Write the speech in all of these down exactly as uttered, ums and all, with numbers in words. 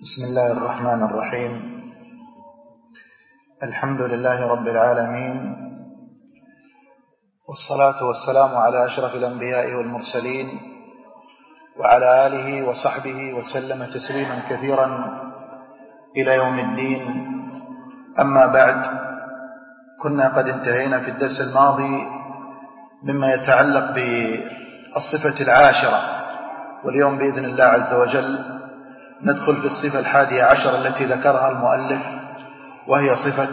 بسم الله الرحمن الرحيم. الحمد لله رب العالمين، والصلاة والسلام على أشرف الأنبياء والمرسلين وعلى آله وصحبه وسلم تسليما كثيرا إلى يوم الدين. أما بعد، كنا قد انتهينا في الدرس الماضي مما يتعلق بالصفة العاشرة، واليوم بإذن الله عز وجل ندخل في الصفة الحادية عشر التي ذكرها المؤلف، وهي صفة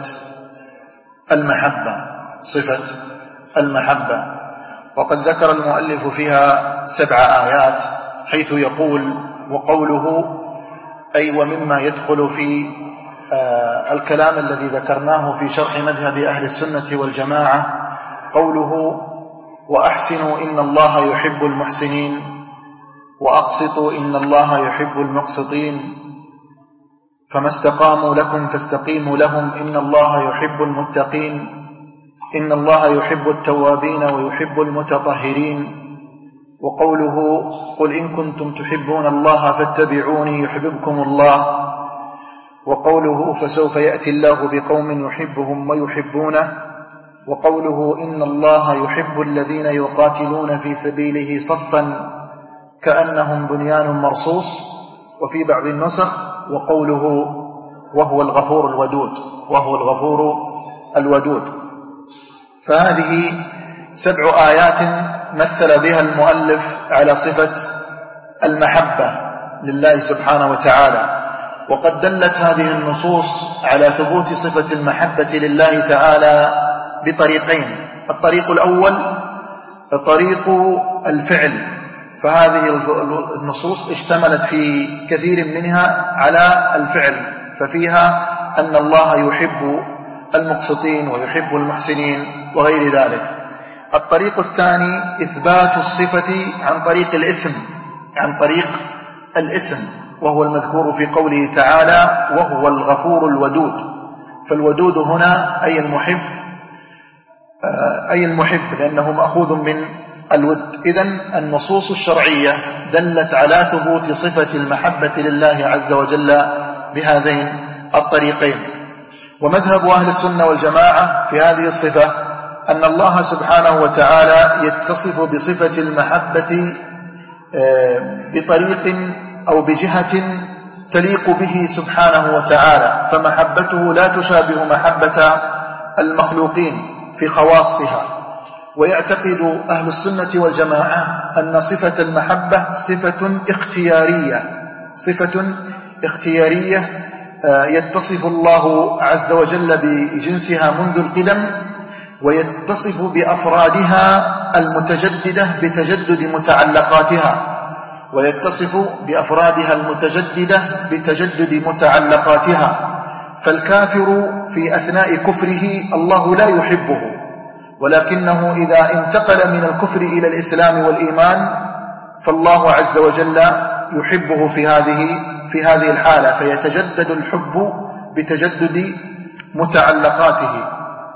المحبة. صفة المحبة، وقد ذكر المؤلف فيها سبع آيات، حيث يقول: وقوله أي ومما يدخل في آه الكلام الذي ذكرناه في شرح مذهب أهل السنة والجماعة، قوله: وأحسنوا إن الله يحب المحسنين وأقسطوا إن الله يحب المقسطين، فما استقاموا لكم فاستقيموا لهم إن الله يحب المتقين، إن الله يحب التوابين ويحب المتطهرين. وقوله: قل إن كنتم تحبون الله فاتبعوني يحببكم الله. وقوله: فسوف يأتي الله بقوم يحبهم ويحبونه. وقوله: إن الله يحب الذين يقاتلون في سبيله صفا كأنهم بنيان مرصوص. وفي بعض النسخ: وقوله: وهو الغفور الودود، وهو الغفور الودود. فهذه سبع آيات مثل بها المؤلف على صفة المحبة لله سبحانه وتعالى، وقد دلت هذه النصوص على ثبوت صفة المحبة لله تعالى بطريقين. الطريق الأول طريق الفعل، فهذه النصوص اشتملت في كثير منها على الفعل، ففيها أن الله يحب المقسطين ويحب المحسنين وغير ذلك. الطريق الثاني إثبات الصفة عن طريق الاسم، عن طريق الاسم، وهو المذكور في قوله تعالى: وهو الغفور الودود. فالودود هنا أي المحب، أي المحب لأنه مأخوذ من الود. إذن النصوص الشرعية دلت على ثبوت صفة المحبة لله عز وجل بهذين الطريقين. ومذهب أهل السنة والجماعة في هذه الصفة أن الله سبحانه وتعالى يتصف بصفة المحبة بطريق أو بجهة تليق به سبحانه وتعالى، فمحبته لا تشابه محبة المخلوقين في خواصها. ويعتقد أهل السنة والجماعة أن صفة المحبة صفة اختيارية، صفة اختيارية يتصف الله عز وجل بجنسها منذ القدم، ويتصف بأفرادها المتجددة بتجدد متعلقاتها، ويتصف بأفرادها المتجددة بتجدد متعلقاتها. فالكافر في أثناء كفره الله لا يحبه، ولكنه إذا انتقل من الكفر إلى الإسلام والإيمان فالله عز وجل يحبه في هذه في هذه الحالة، فيتجدد الحب بتجدد متعلقاته.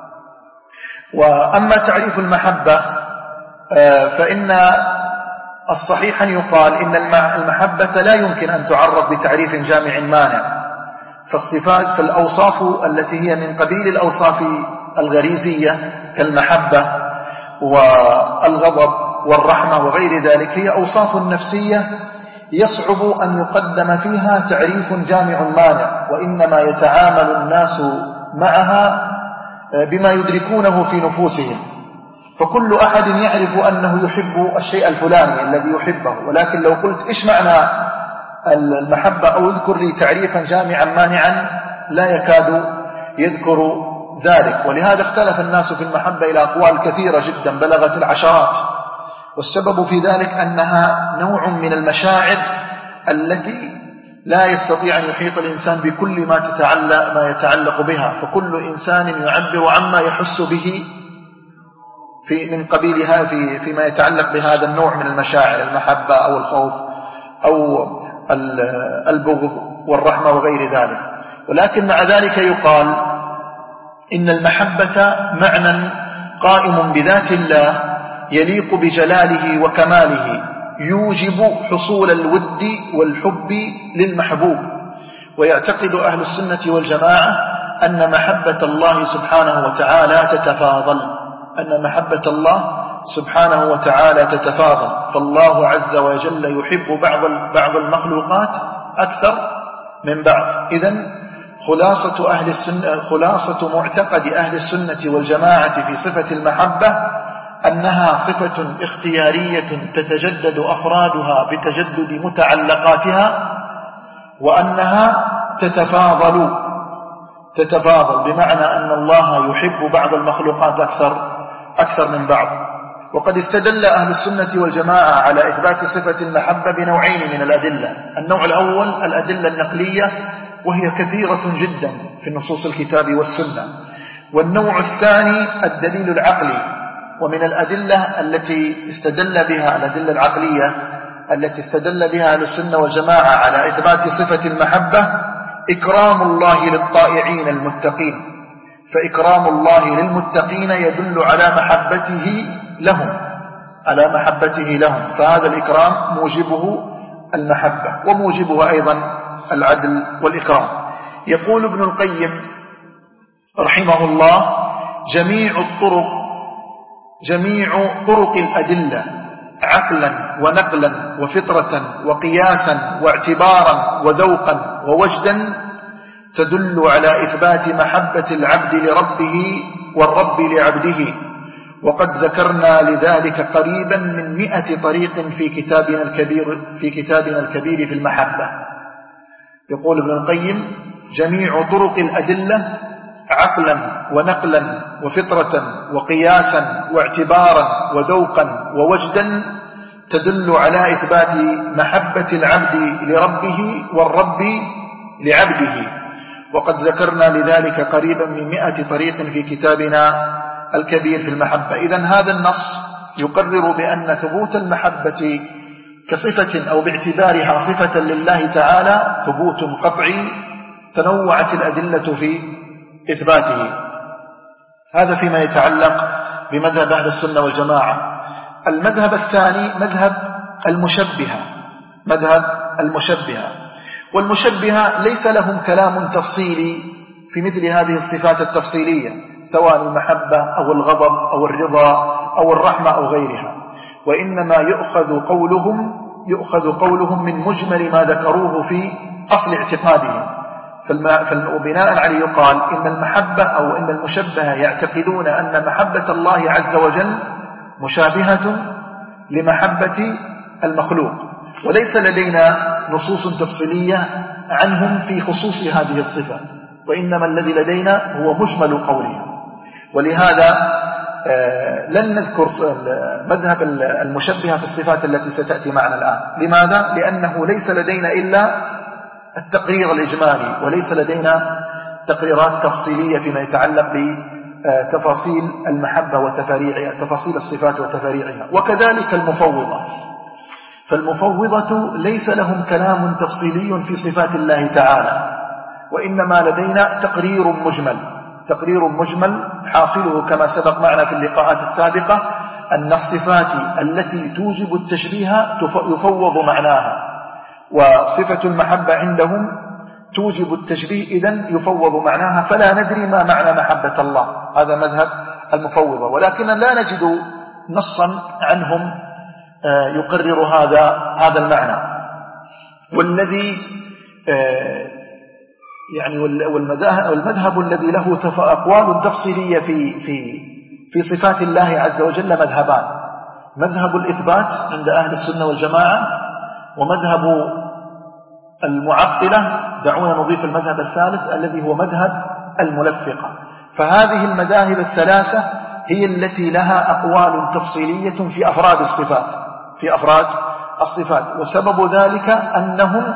وأما تعريف المحبة فإن الصحيح أن يقال إن المحبة لا يمكن أن تعرف بتعريف جامع مانع، فالصفات فالأوصاف التي هي من قبيل الأوصاف الغريزية كالمحبة والغضب والرحمة وغير ذلك هي أوصاف نفسية يصعب أن يقدم فيها تعريف جامع مانع، وإنما يتعامل الناس معها بما يدركونه في نفوسهم. فكل أحد يعرف أنه يحب الشيء الفلاني الذي يحبه، ولكن لو قلت إيش معنى المحبة أو اذكر لي تعريفا جامعا مانعا لا يكاد يذكر ذلك. ولهذا اختلف الناس في المحبة إلى أقوال كثيرة جدا بلغت العشرات، والسبب في ذلك أنها نوع من المشاعر التي لا يستطيع أن يحيط الإنسان بكل ما تتعلق ما يتعلق بها، فكل إنسان يعبر عما يحس به في من قبيلها في فيما يتعلق بهذا النوع من المشاعر، المحبة أو الخوف أو البغض والرحمة وغير ذلك. ولكن مع ذلك يقال إن المحبة معنى قائم بذات الله يليق بجلاله وكماله، يوجب حصول الود والحب للمحبوب، ويعتقد أهل السنة والجماعة أن محبة الله سبحانه وتعالى تتفاضل، أن محبة الله سبحانه وتعالى تتفاضل، فالله عز وجل يحب بعض بعض المخلوقات أكثر من بعض. إذن خلاصة أهل السنة خلاصة معتقد أهل السنة والجماعة في صفة المحبة أنها صفة اختيارية تتجدد أفرادها بتجدد متعلقاتها، وأنها تتفاضل تتفاضل بمعنى أن الله يحب بعض المخلوقات أكثر أكثر من بعض. وقد استدل أهل السنة والجماعة على إثبات صفة المحبة بنوعين من الأدلة. النوع الأول الأدلة النقلية، وهي كثيرة جدا في نصوص الكتاب والسنة. والنوع الثاني الدليل العقلي. ومن الأدلة التي استدل بها الأدلة العقلية التي استدل بها أهل السنة والجماعة على إثبات صفة المحبة إكرام الله للطائعين المتقين، فإكرام الله للمتقين يدل على محبته لهم على محبته لهم فهذا الإكرام موجبه المحبة، وموجبه أيضا العدل والإكرام. يقول ابن القيم رحمه الله: جميع الطرق جميع طرق الأدلة عقلا ونقلا وفطرة وقياسا واعتبارا وذوقا ووجدا تدل على إثبات محبة العبد لربه والرب لعبده، وقد ذكرنا لذلك قريبا من مئة طريق في كتابنا الكبير في كتابنا الكبير في المحبة. يقول ابن القيم: جميع طرق الأدلة عقلا ونقلا وفطرة وقياسا واعتبارا وذوقا ووجدا تدل على إثبات محبة العبد لربه والرب لعبده، وقد ذكرنا لذلك قريبا من مئة طريق في كتابنا الكبير في المحبة. إذن هذا النص يقرر بأن ثبوت المحبة كصفة أو باعتبارها صفة لله تعالى ثبوت قطعي تنوعت الأدلة في إثباته. هذا فيما يتعلق بمذهب أهل السنة والجماعة. المذهب الثاني مذهب المشبهة مذهب المشبهة والمشبهة ليس لهم كلام تفصيلي في مثل هذه الصفات التفصيلية، سواء المحبة أو الغضب أو الرضا أو الرحمة أو غيرها، وإنما يؤخذ قولهم يؤخذ قولهم من مجمل ما ذكروه في أصل اعتقادهم. وبناء عليه يقال إن المحبة أو إن المشبهة يعتقدون أن محبة الله عز وجل مشابهة لمحبة المخلوق، وليس لدينا نصوص تفصيلية عنهم في خصوص هذه الصفة، وإنما الذي لدينا هو مجمل قولهم. ولهذا لن نذكر مذهب المشبهة في الصفات التي ستأتي معنا الآن. لماذا؟ لأنه ليس لدينا إلا التقرير الإجمالي، وليس لدينا تقريرات تفصيلية فيما يتعلق بتفاصيل المحبة وتفاريعها، تفاصيل الصفات وتفاريعها. وكذلك المفوضة، فالمفوضة ليس لهم كلام تفصيلي في صفات الله تعالى، وإنما لدينا تقرير مجمل تقرير مجمل حاصله كما سبق معنا في اللقاءات السابقة أن الصفات التي توجب التشبيه يفوض معناها، وصفة المحبة عندهم توجب التشبيه إذن يفوض معناها، فلا ندري ما معنى محبة الله. هذا مذهب المفوضة، ولكن لا نجد نصا عنهم يقرر هذا هذا المعنى. والذي يعني والمذهب الذي له أقوال تفصيلية في في في صفات الله عز وجل مذهبان: مذهب الإثبات عند أهل السنة والجماعة، ومذهب المعطلة. دعونا نضيف المذهب الثالث الذي هو مذهب الملفقة. فهذه المذاهب الثلاثة هي التي لها أقوال تفصيلية في أفراد الصفات في أفراد الصفات وسبب ذلك أنهم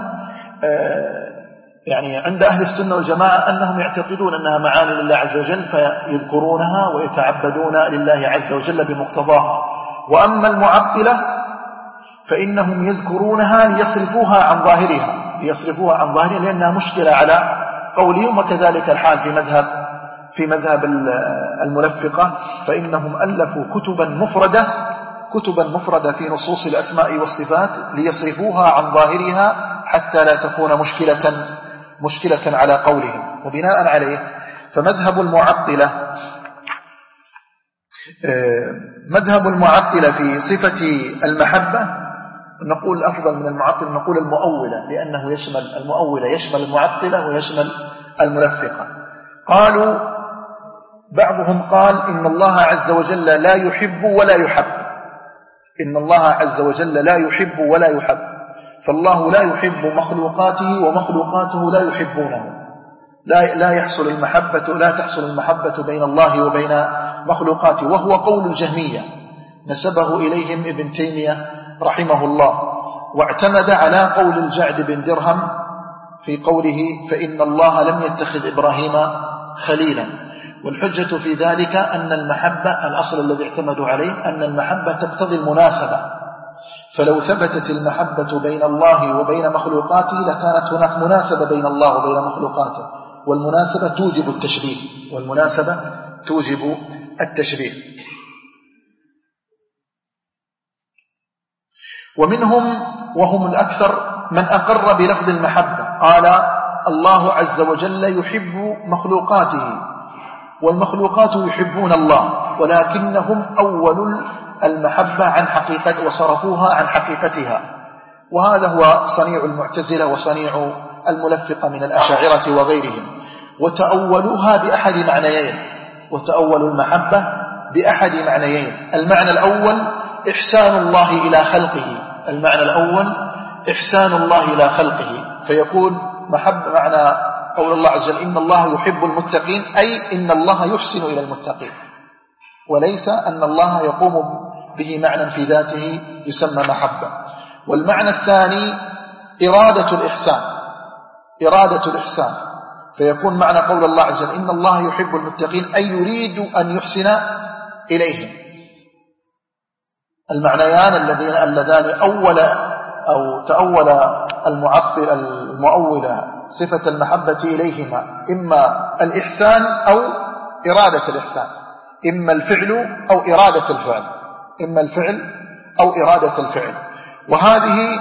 يعني عند أهل السنة والجماعة أنهم يعتقدون أنها معاني لله عز وجل فيذكرونها ويتعبدون لله عز وجل بمقتضاها. وأما المعطلة فإنهم يذكرونها ليصرفوها عن ظاهرها ليصرفوها عن ظاهرها لأنها مشكلة على قولهم. وكذلك الحال في مذهب في مذهب الملفقة، فإنهم ألفوا كتبا مفردة كتبا مفردة في نصوص الأسماء والصفات ليصرفوها عن ظاهرها حتى لا تكون مشكلة مشكلة على قولهم. وبناء عليه فمذهب المعطلة مذهب المعطلة في صفة المحبة، نقول أفضل من المعطل نقول المؤولة، لأنه يشمل المؤولة يشمل المعطلة ويشمل الملفقة. قالوا بعضهم قال إن الله عز وجل لا يحب ولا يحب، إن الله عز وجل لا يحب ولا يحب، فالله لا يحب مخلوقاته ومخلوقاته لا يحبونه، لا لا يحصل المحبة لا تحصل المحبة بين الله وبين مخلوقاته، وهو قول الجهمية نسبه إليهم ابن تيمية رحمه الله، واعتمد على قول الجعد بن درهم في قوله فإن الله لم يتخذ إبراهيم خليلا. والحجة في ذلك أن المحبة الأصل الذي اعتمدوا عليه أن المحبة تقتضي المناسبة، فلو ثبتت المحبة بين الله وبين مخلوقاته لكانت هناك مناسبة بين الله وبين مخلوقاته، والمناسبة توجب التشبيه والمناسبة توجب التشبيه. ومنهم وهم الأكثر من أقر بلفظ المحبة، قال الله عز وجل يحب مخلوقاته والمخلوقات يحبون الله، ولكنهم أول المحبة عن حقيقة وصرفوها عن حقيقتها. وهذا هو صنيع المعتزلة وصنيع الملفقة من الأشاعرة وغيرهم، وتأولوها بأحد معنيين، وتأولوا المحبة بأحد معنيين. المعنى الأول إحسان الله إلى خلقه، المعنى الأول إحسان الله إلى خلقه، فيكون محبة معنى قول الله عز وجل إن الله يحب المتقين، أي إن الله يحسن إلى المتقين، وليس أن الله يقوم به معنى في ذاته يسمى محبة. والمعنى الثاني إرادة الإحسان، إرادة الإحسان، فيكون معنى قول الله عز وجل إن الله يحب المتقين أي يريد أن يحسن إليهم. المعنيان اللذين اللذان أول أو تأول المعطل المؤولة صفة المحبة إليهما إما الإحسان أو إرادة الإحسان، إما الفعل أو إرادة الفعل، إما الفعل أو إرادة الفعل. وهذه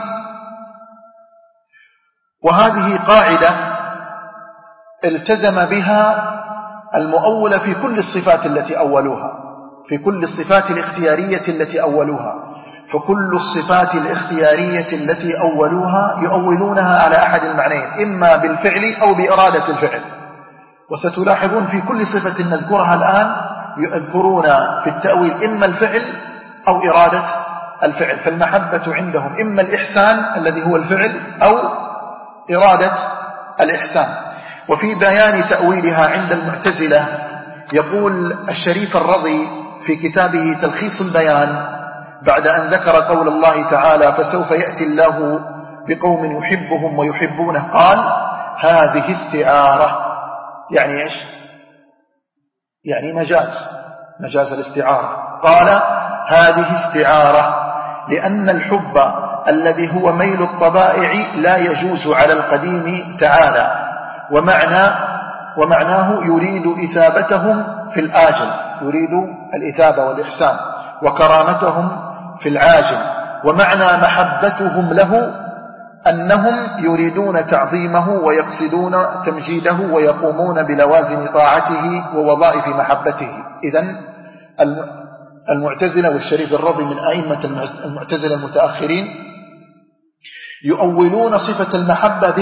وهذه قاعدة التزم بها المؤولة في كل الصفات التي أولوها، في كل الصفات الاختيارية التي أولوها، فكل الصفات الاختيارية التي أولوها يؤولونها على أحد المعنيين، إما بالفعل أو بإرادة الفعل. وستلاحظون في كل صفة نذكرها الآن يذكرون في التأويل إما الفعل أو إرادة الفعل، فالمحبة عندهم إما الإحسان الذي هو الفعل أو إرادة الإحسان. وفي بيان تأويلها عند المعتزلة يقول الشريف الرضي في كتابه تلخيص البيان بعد أن ذكر قول الله تعالى فسوف يأتي الله بقوم يحبهم ويحبونه، قال هذه استعارة، يعني إيش؟ يعني مجاز، مجاز الاستعارة. قال هذه استعارة لأن الحب الذي هو ميل الطبائع لا يجوز على القديم تعالى، ومعنى ومعناه يريد إثابتهم في الآجل، يريد الإثابة والإحسان، وكرامتهم في العاجل. ومعنى محبتهم له أنهم يريدون تعظيمه ويقصدون تمجيده ويقومون بلوازم طاعته ووظائف محبته. إذن المعتزلة والشريف الرضي من أئمة المعتزلة المتأخرين يؤولون صفة المحبة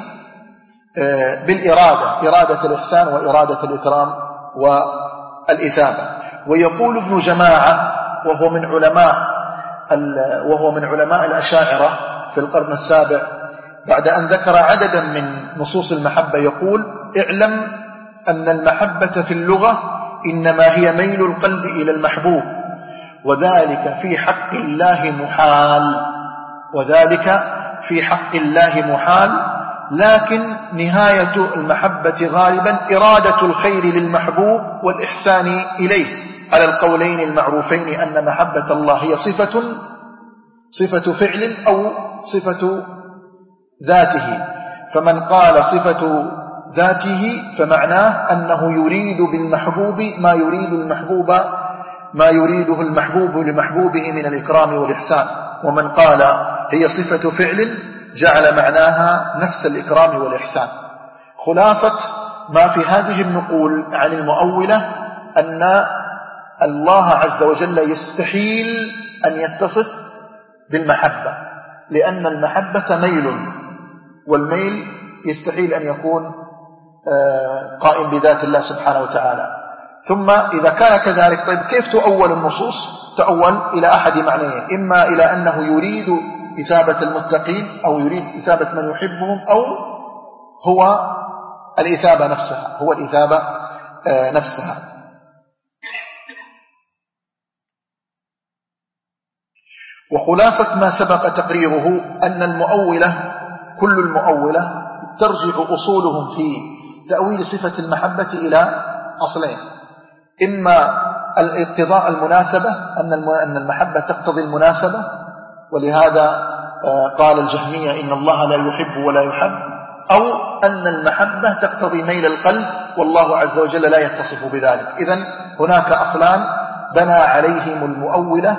بالإرادة، إرادة الإحسان وإرادة الإكرام والإثابة. ويقول ابن جماعة وهو من علماء وهو من علماء الأشاعرة في القرن السابع بعد أن ذكر عددا من نصوص المحبة يقول اعلم أن المحبة في اللغة إنما هي ميل القلب إلى المحبوب، وذلك في حق الله محال، وذلك في حق الله محال، لكن نهاية المحبة غالبا إرادة الخير للمحبوب والإحسان إليه، على القولين المعروفين أن محبة الله هي صفة صفة فعل أو صفة ذاته. فمن قال صفة ذاته فمعناه أنه يريد بالمحبوب ما يريد المحبوب ما يريده المحبوب لمحبوبه من الإكرام والإحسان، ومن قال هي صفة فعل جعل معناها نفس الإكرام والإحسان. خلاصة ما في هذه النقول عن المؤولة أن الله عز وجل يستحيل أن يتصف بالمحبة، لأن المحبة ميل، والميل يستحيل أن يكون قائم بذات الله سبحانه وتعالى. ثم إذا كان كذلك، طيب كيف تؤول النصوص؟ تؤول إلى أحد معنيين، إما إلى أنه يريد إثابة المتقين أو يريد إثابة من يحبهم، أو هو الإثابة نفسها هو الإثابة نفسها. وخلاصة ما سبق تقريره أن المؤولة كل المؤولة ترجع أصولهم في تأويل صفة المحبة إلى أصلين: إما الاقتضاء المناسبة، أن المحبة تقتضي المناسبة، ولهذا قال الجهمية إن الله لا يحب ولا يحب، أو أن المحبة تقتضي ميل القلب والله عز وجل لا يتصف بذلك. إذن هناك أصلان بنى عليهم المؤولة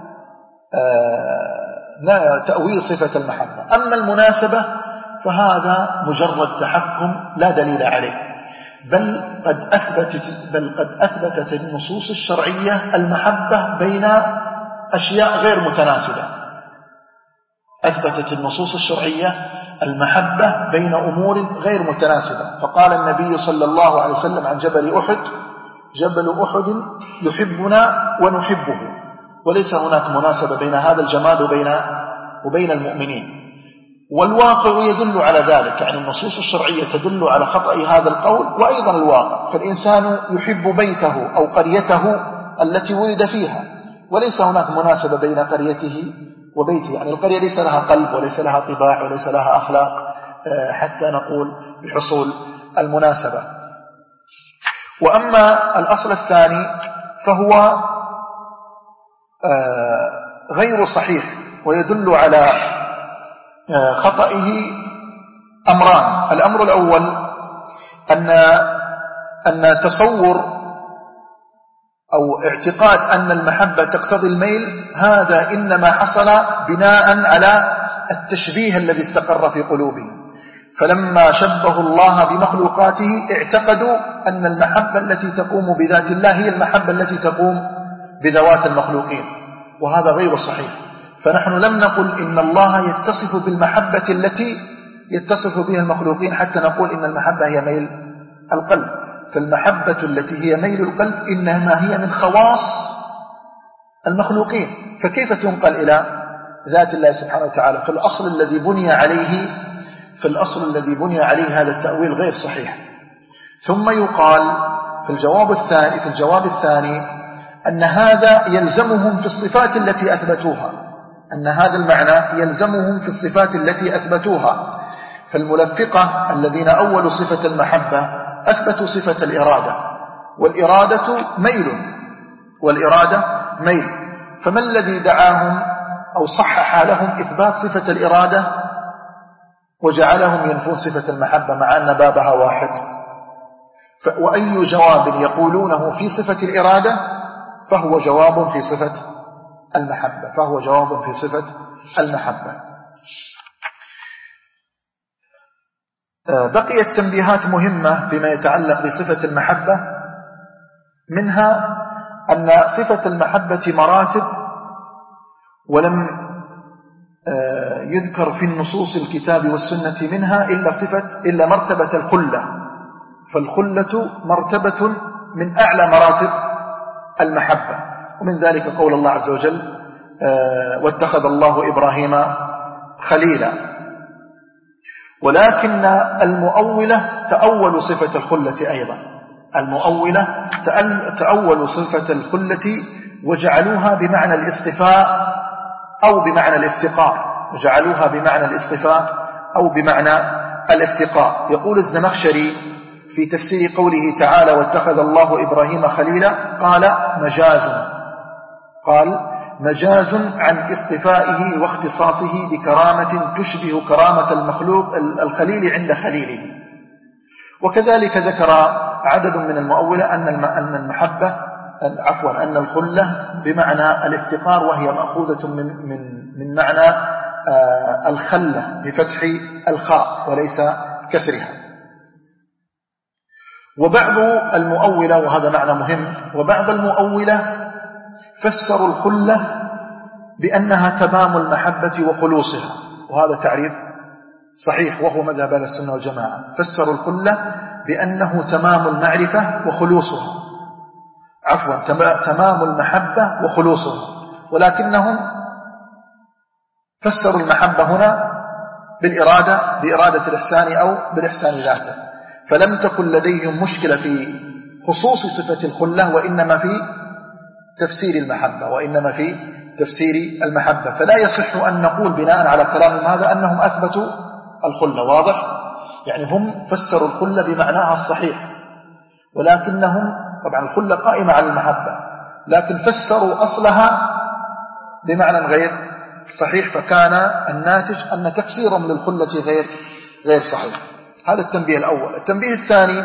تأويل صفة المحبة. أما المناسبة فهذا مجرد تحكم لا دليل عليه، بل قد أثبتت, بل قد أثبتت النصوص الشرعية المحبة بين أشياء غير متناسبة. أثبتت النصوص الشرعية المحبة بين أمور غير متناسبة. فقال النبي صلى الله عليه وسلم عن جبل أحد: جبل أحد يحبنا ونحبه، وليس هناك مناسبة بين هذا الجماد وبين, وبين المؤمنين. والواقع يدل على ذلك، يعني النصوص الشرعية تدل على خطأ هذا القول، وأيضا الواقع. فالإنسان يحب بيته أو قريته التي ولد فيها، وليس هناك مناسبة بين قريته وبيته، يعني القرية ليس لها قلب وليس لها طباع وليس لها أخلاق حتى نقول بحصول المناسبة. وأما الأصل الثاني فهو غير صحيح، ويدل على خطئه أمران. الأمر الأول أن أن تصور أو اعتقاد أن المحبة تقتضي الميل، هذا إنما حصل بناء على التشبيه الذي استقر في قلوبهم. فلما شبهوا الله بمخلوقاته اعتقدوا أن المحبة التي تقوم بذات الله هي المحبة التي تقوم بذوات المخلوقين، وهذا غير صحيح. فنحن لم نقل إن الله يتصف بالمحبة التي يتصف بها المخلوقين حتى نقول إن المحبة هي ميل القلب. فالمحبة التي هي ميل القلب إنما هي من خواص المخلوقين، فكيف تنقل إلى ذات الله سبحانه وتعالى؟ فالأصل الذي بني عليه فالأصل الذي بني عليه هذا التأويل غير صحيح. ثم يقال في الجواب الثاني في الجواب الثاني أن هذا يلزمهم في الصفات التي أثبتوها، أن هذا المعنى يلزمهم في الصفات التي أثبتوها. فالملفقة الذين أولوا صفة المحبة أثبتوا صفة الإرادة، والإرادة ميل والإرادة ميل فما الذي دعاهم أو صحح لهم إثبات صفة الإرادة وجعلهم ينفون صفة المحبة مع أن بابها واحد؟ وأي جواب يقولونه في صفة الإرادة فهو جواب في صفة المحبة فهو جواب في صفة المحبة. بقيت تنبيهات مهمة فيما يتعلق بصفة المحبة، منها أن صفة المحبة مراتب، ولم يذكر في النصوص الكتاب والسنة منها إلا صفة إلا مرتبة الخلة. فالخلة مرتبة من أعلى مراتب المحبة، ومن ذلك قول الله عز وجل: واتخذ الله إبراهيم خليلا. ولكن المؤولة تأول صفة الخلة أيضا، المؤولة تأول صفة الخلة وجعلوها بمعنى الاصطفاء أو بمعنى الافتقار وجعلوها بمعنى الاصطفاء أو بمعنى الافتقار. يقول الزمخشري في تفسير قوله تعالى: واتخذ الله إبراهيم خليلا، قال مجاز قال مجاز عن اصطفائه واختصاصه بكرامة تشبه كرامة المخلوق الخليل عند خليله. وكذلك ذكر عدد من المؤولة أن المحبة عفوا أن الخلة بمعنى الافتقار، وهي مأخوذة من من من معنى الخلة بفتح الخاء وليس كسرها. وبعض المؤولة، وهذا معنى مهم، وبعض المؤولة فسروا الخلة بأنها تمام المحبة وخلوصها، وهذا تعريف صحيح وهو مذهب أهل السنة والجماعة. فسروا الخلة بأنه تمام المعرفة وخلوصها، عفوا تمام المحبة وخلوصها، ولكنهم فسروا المحبة هنا بالإرادة، بإرادة الإحسان أو بالإحسان ذاته، فلم تكن لديهم مشكلة في خصوص صفة الخلة، وإنما في تفسير المحبة وإنما في تفسير المحبة. فلا يصح أن نقول بناء على كلامهم هذا أنهم أثبتوا الخلة. واضح؟ يعني هم فسروا الخلة بمعناها الصحيح، ولكنهم طبعا الخلة قائمة على المحبة، لكن فسروا أصلها بمعنى غير صحيح، فكان الناتج أن تفسيرهم للخلة غير غير صحيح. هذا التنبيه الأول. التنبيه الثاني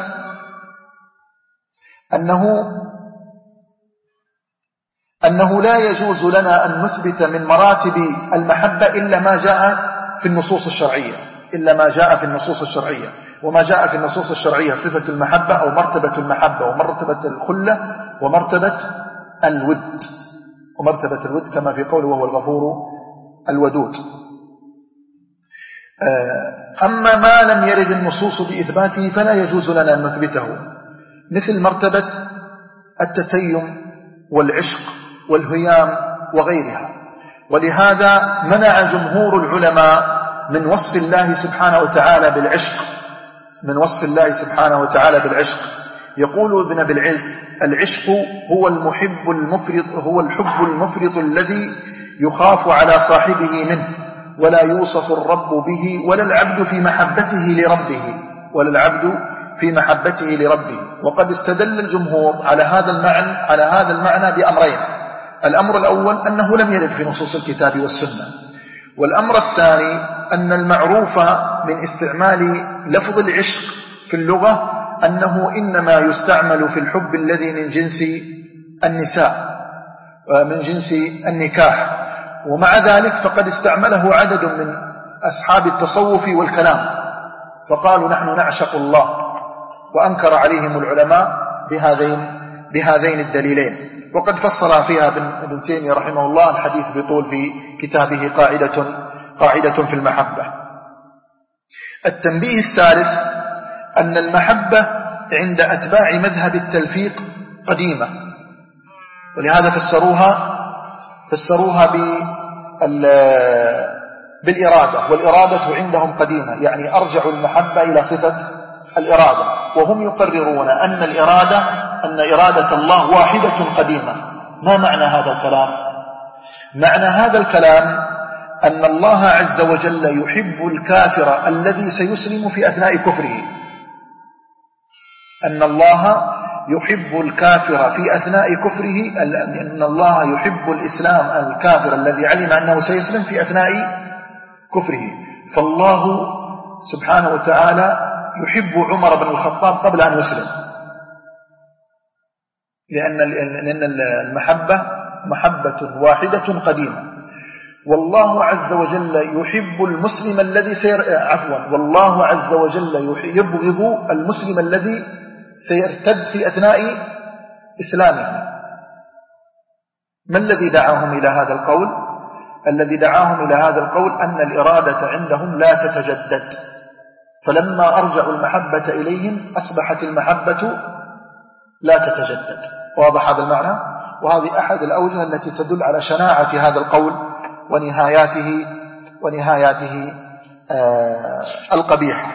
أنه أنه لا يجوز لنا أن نثبت من مراتب المحبة إلا ما جاء في النصوص الشرعية، إلا ما جاء في النصوص الشرعية. وما جاء في النصوص الشرعية صفة المحبة أو مرتبة المحبة ومرتبة الخلة ومرتبة الود، ومرتبة الود كما في قوله وهو الغفور الودود. أما ما لم يرد النصوص بإثباته فلا يجوز لنا أن نثبته، مثل مرتبة التتيم والعشق والهيام وغيرها. ولهذا منع جمهور العلماء من وصف الله سبحانه وتعالى بالعشق، من وصف الله سبحانه وتعالى بالعشق. يقول ابن أبي العز: العشق هو المحب المفرط، هو الحب المفرط الذي يخاف على صاحبه منه، ولا يوصف الرب به ولا العبد في محبته لربه، ولا العبد في محبته لربه. وقد استدل الجمهور على هذا المعنى على هذا المعنى بأمرين: الأمر الأول أنه لم يرد في نصوص الكتاب والسنة، والأمر الثاني أن المعروف من استعمال لفظ العشق في اللغة أنه إنما يستعمل في الحب الذي من جنس النساء، من جنس النكاح. ومع ذلك فقد استعمله عدد من أصحاب التصوف والكلام، فقالوا نحن نعشق الله، وأنكر عليهم العلماء بهذين بهذين الدليلين. وقد فصل فيها ابن تيمية رحمه الله الحديث بطول في كتابه قاعدة قاعدة في المحبة. التنبيه الثالث أن المحبة عند أتباع مذهب التلفيق قديمة، ولهذا فسروها فسروها بالإرادة، والإرادة عندهم قديمة، يعني أرجعوا المحبة إلى صفة الإرادة. وهم يقررون أن الإرادة أن إرادة الله واحدة قديمة. ما معنى هذا الكلام؟ معنى هذا الكلام أن الله عز وجل يحب الكافر الذي سيسلم في أثناء كفره، أن الله يحب الكافر في أثناء كفره، أن الله يحب الإسلام الكافر الذي علم أنه سيسلم في أثناء كفره. فالله سبحانه وتعالى يحب عمر بن الخطاب قبل أن يسلم، لأن لأن المحبة محبة واحدة قديمة. والله عز وجل يحب المسلم الذي سير عفوا والله عز وجل يبغض المسلم الذي سيرتد في أثناء إسلامه. ما الذي دعاهم إلى هذا القول؟ الذي دعاهم إلى هذا القول أن الإرادة عندهم لا تتجدد، فلما أرجعوا المحبة إليهم أصبحت المحبة لا تتجدد. واضح هذا المعنى؟ وهذه أحد الأوجه التي تدل على شناعة هذا القول ونهاياته ونهاياته آه القبيحة.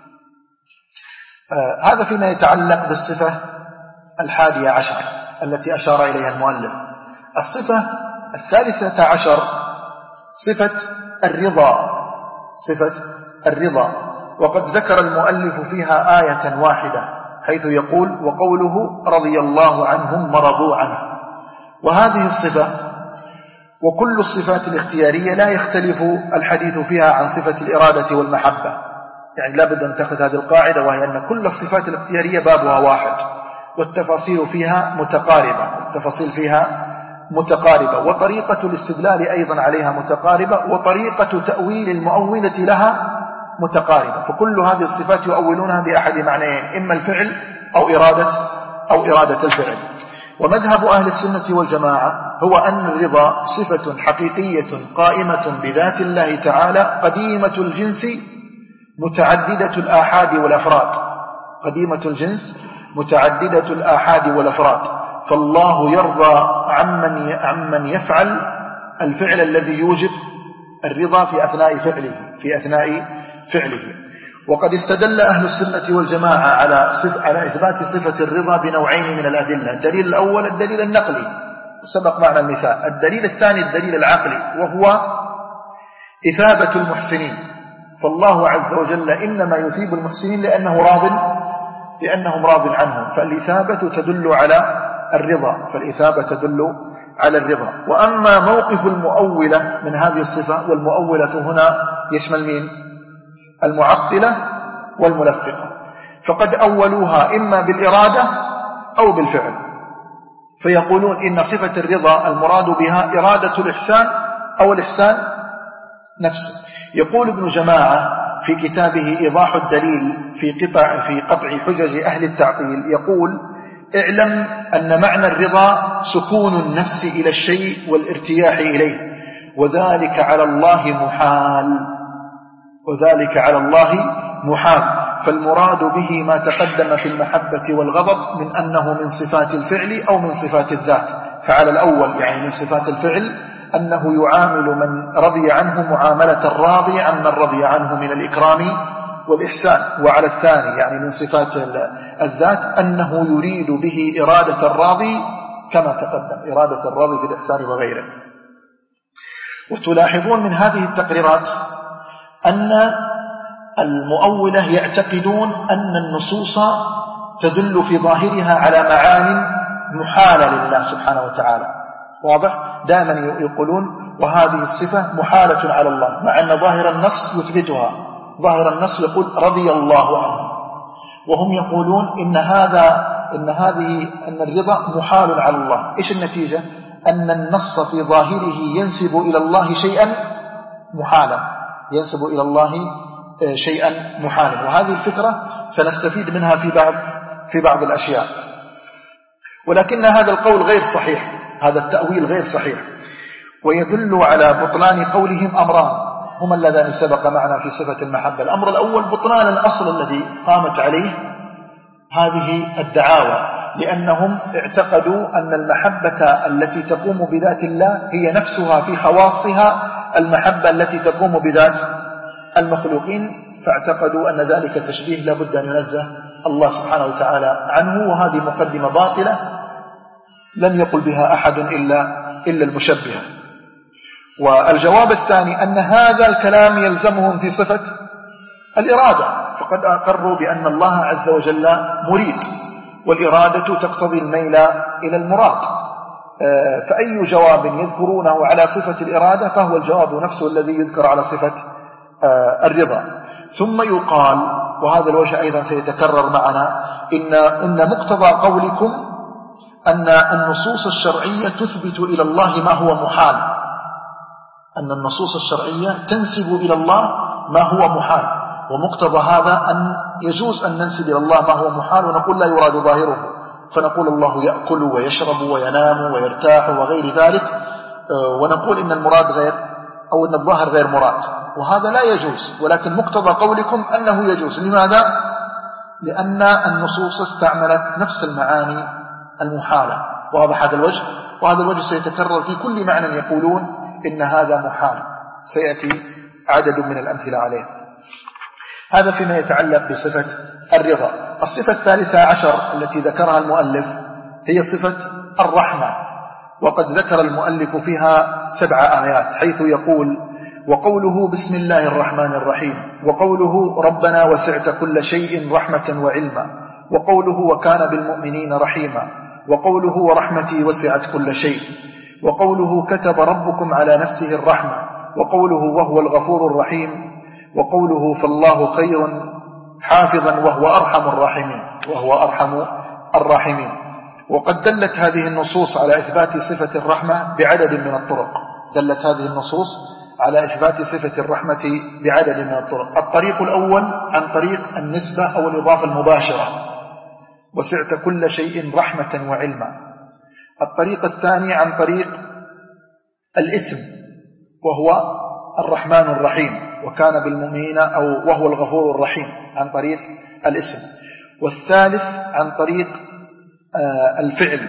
آه هذا فيما يتعلق بالصفة الحادية عشر التي أشار إليها المؤلف. الصفة الثالثة عشر صفة الرضا، صفة الرضا. وقد ذكر المؤلف فيها آية واحدة حيث يقول: وقوله رضي الله عنهم ورضوا عنه. وهذه الصفة وكل الصفات الاختيارية لا يختلف الحديث فيها عن صفة الإرادة والمحبة، يعني لا بد أن تأخذ هذه القاعدة، وهي أن كل الصفات الاختيارية بابها واحد، والتفاصيل فيها متقاربة التفاصيل فيها متقاربة وطريقة الاستدلال أيضا عليها متقاربة، وطريقة تأويل المؤولة لها متقاربة. فكل هذه الصفات يؤولونها بأحد معنيين: إما الفعل أو إرادة أو إرادة الفعل. ومذهب أهل السنة والجماعة هو أن الرضا صفة حقيقية قائمة بذات الله تعالى، قديمة الجنس متعددة الآحاد والأفراد، قديمة الجنس متعددة الآحاد والأفراد. فالله يرضى عمن عمن يفعل الفعل الذي يوجب الرضا في أثناء فعله في أثناء فعله. وقد استدل أهل السنة والجماعة على صف على إثبات صفة الرضا بنوعين من الأدلة. الدليل الأول الدليل النقلي، سبق معنا المثال. الدليل الثاني الدليل العقلي، وهو إثابة المحسنين. فالله عز وجل إنما يثيب المحسنين لأنه راض لأنهم راض عنهم، فالإثابة تدل على الرضا فالإثابة تدل على الرضا. وأما موقف المؤولة من هذه الصفة، والمؤولة هنا يشمل مين؟ المعطلة والملفقة، فقد أولوها إما بالإرادة أو بالفعل، فيقولون إن صفة الرضا المراد بها إرادة الإحسان أو الإحسان نفسه. يقول ابن جماعة في كتابه إيضاح الدليل في قطع في قطع حجج أهل التعطيل، يقول: اعلم أن معنى الرضا سكون النفس إلى الشيء والارتياح إليه، وذلك على الله محال وذلك على الله محال فالمراد به ما تقدم في المحبة والغضب من أنه من صفات الفعل أو من صفات الذات. فعلى الأول يعني من صفات الفعل أنه يعامل من رضي عنه معاملة الراضي عمن رضي عنه من الإكرام والإحسان. وعلى الثاني يعني من صفات الذات أنه يريد به إرادة الراضي كما تقدم، إرادة الراضي في الإحسان وغيره. وتلاحظون من هذه التقريرات أن المؤولة يعتقدون أن النصوص تدل في ظاهرها على معان محالة لله سبحانه وتعالى. واضح؟ دائما يقولون وهذه الصفة محالة على الله، مع أن ظاهر النص يثبتها. ظاهر النص يقول رضي الله عنه، وهم يقولون إن هذا إن هذه أن الرضا محال على الله. إيش النتيجة؟ أن النص في ظاهره ينسب إلى الله شيئا محالا ينسب إلى الله شيئا محالا. وهذه الفكرة سنستفيد منها في بعض في بعض الأشياء، ولكن هذا القول غير صحيح، هذا التأويل غير صحيح. ويدل على بطلان قولهم أمران هما اللذان سبق معنا في صفة المحبة. الأمر الأول بطلان الأصل الذي قامت عليه هذه الدعاوى، لأنهم اعتقدوا أن المحبة التي تقوم بذات الله هي نفسها في خواصها المحبة التي تقوم بذات المخلوقين، فاعتقدوا أن ذلك تشبيه لا بد أن ينزه الله سبحانه وتعالى عنه. وهذه مقدمة باطلة لم يقل بها أحد إلا إلا المشبهة. والجواب الثاني أن هذا الكلام يلزمهم في صفة الإرادة، فقد أقروا بأن الله عز وجل مريد، والإرادة تقتضي الميل إلى المراد. فأي جواب يذكرونه على صفة الإرادة فهو الجواب نفسه الذي يذكر على صفة الرضا. ثم يقال، وهذا الوجه أيضا سيتكرر معنا، إن, إن مقتضى قولكم أن النصوص الشرعية تثبت إلى الله ما هو محال، أن النصوص الشرعية تنسب إلى الله ما هو محال، ومقتضى هذا أن يجوز أن ننسب إلى الله ما هو محال ونقول لا يراد ظاهره، فنقول الله يأكل ويشرب وينام ويرتاح وغير ذلك، ونقول إن المراد غير أو أن الظاهر غير مراد، وهذا لا يجوز. ولكن مقتضى قولكم أنه يجوز. لماذا؟ لأن النصوص استعملت نفس المعاني المحالة. واضح هذا الوجه؟ وهذا الوجه سيتكرر في كل معنى يقولون إن هذا محال، سيأتي عدد من الأمثلة عليه. هذا فيما يتعلق بصفة الرضا. الصفة الثالثة عشر التي ذكرها المؤلف هي صفة الرحمة، وقد ذكر المؤلف فيها سبع آيات، حيث يقول: وقوله بسم الله الرحمن الرحيم، وقوله ربنا وسعت كل شيء رحمة وعلما، وقوله وكان بالمؤمنين رحيما، وقوله ورحمتي وسعت كل شيء، وقوله كتب ربكم على نفسه الرحمة، وقوله وهو الغفور الرحيم، وقوله فالله خير حافظا وهو أرحم الراحمين وهو أرحم الراحمين. وقد دلت هذه النصوص على إثبات صفة الرحمة بعدد من الطرق دلت هذه النصوص على إثبات صفة الرحمة بعدد من الطرق. الطريق الأول عن طريق النسبة أو الإضافة المباشرة، وسعت كل شيء رحمة وعلما. الطريق الثاني عن طريق الاسم وهو الرحمن الرحيم، وكان بالمؤمنين أو وهو الغفور الرحيم عن طريق الاسم. والثالث عن طريق الفعل،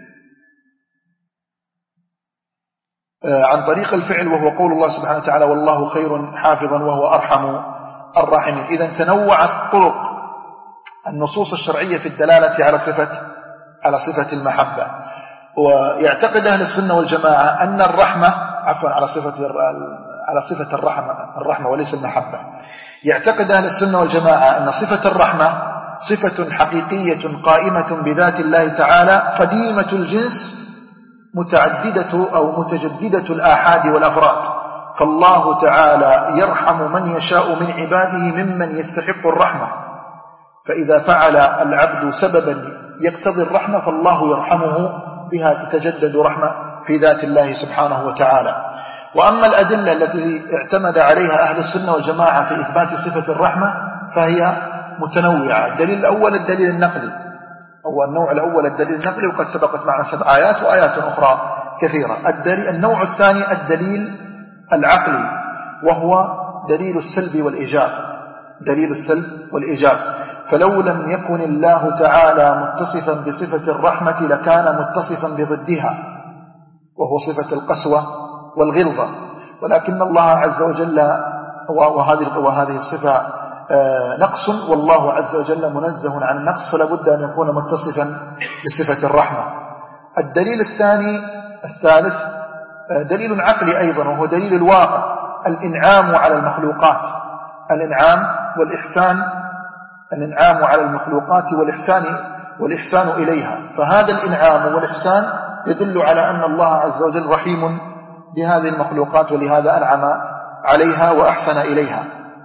عن طريق الفعل وهو قول الله سبحانه وتعالى والله خير حافظا وهو أرحم الراحمين. إذا تنوعت طرق النصوص الشرعية في الدلالة على صفة على صفة المحبة. ويعتقد أهل السنة والجماعة أن الرحمة عفوا على صفة على صفة الرحمة الرحمة وليس المحبة. يعتقد أهل السنة والجماعة أن صفة الرحمة صفة حقيقية قائمة بذات الله تعالى قديمة الجنس متعددة أو متجددة الآحاد والأفراد، فالله تعالى يرحم من يشاء من عباده ممن يستحق الرحمة، فإذا فعل العبد سببا يقتضي الرحمة فالله يرحمه بها، تتجدد رحمة في ذات الله سبحانه وتعالى. وأما الأدلة التي اعتمد عليها أهل السنة والجماعة في إثبات صفة الرحمة فهي متنوعة. الدليل الأول الدليل النقلي، هو النوع الأول الدليل النقلي، وقد سبقت معنا سبع آيات وآيات أخرى كثيرة. الدليل النوع الثاني الدليل العقلي، وهو دليل السلب والإيجاب، دليل السلب والإيجاب. فلو لم يكن الله تعالى متصفا بصفة الرحمة لكان متصفا بضدها وهو صفة القسوة والغلظة، ولكن الله عز وجل وهذه وهذه الصفة نقص، والله عز وجل منزه عن النقص، فلا بد أن يكون متصفا بصفة الرحمة. الدليل الثاني الثالث دليل عقلي أيضا، وهو دليل الواقع، الإنعام على المخلوقات، الإنعام والإحسان، الإنعام على المخلوقات والإحسان والإحسان إليها. فهذا الإنعام والإحسان يدل على أن الله عز وجل رحيم بهذه المخلوقات، ولهذا أنعم عليها وأحسن إليها.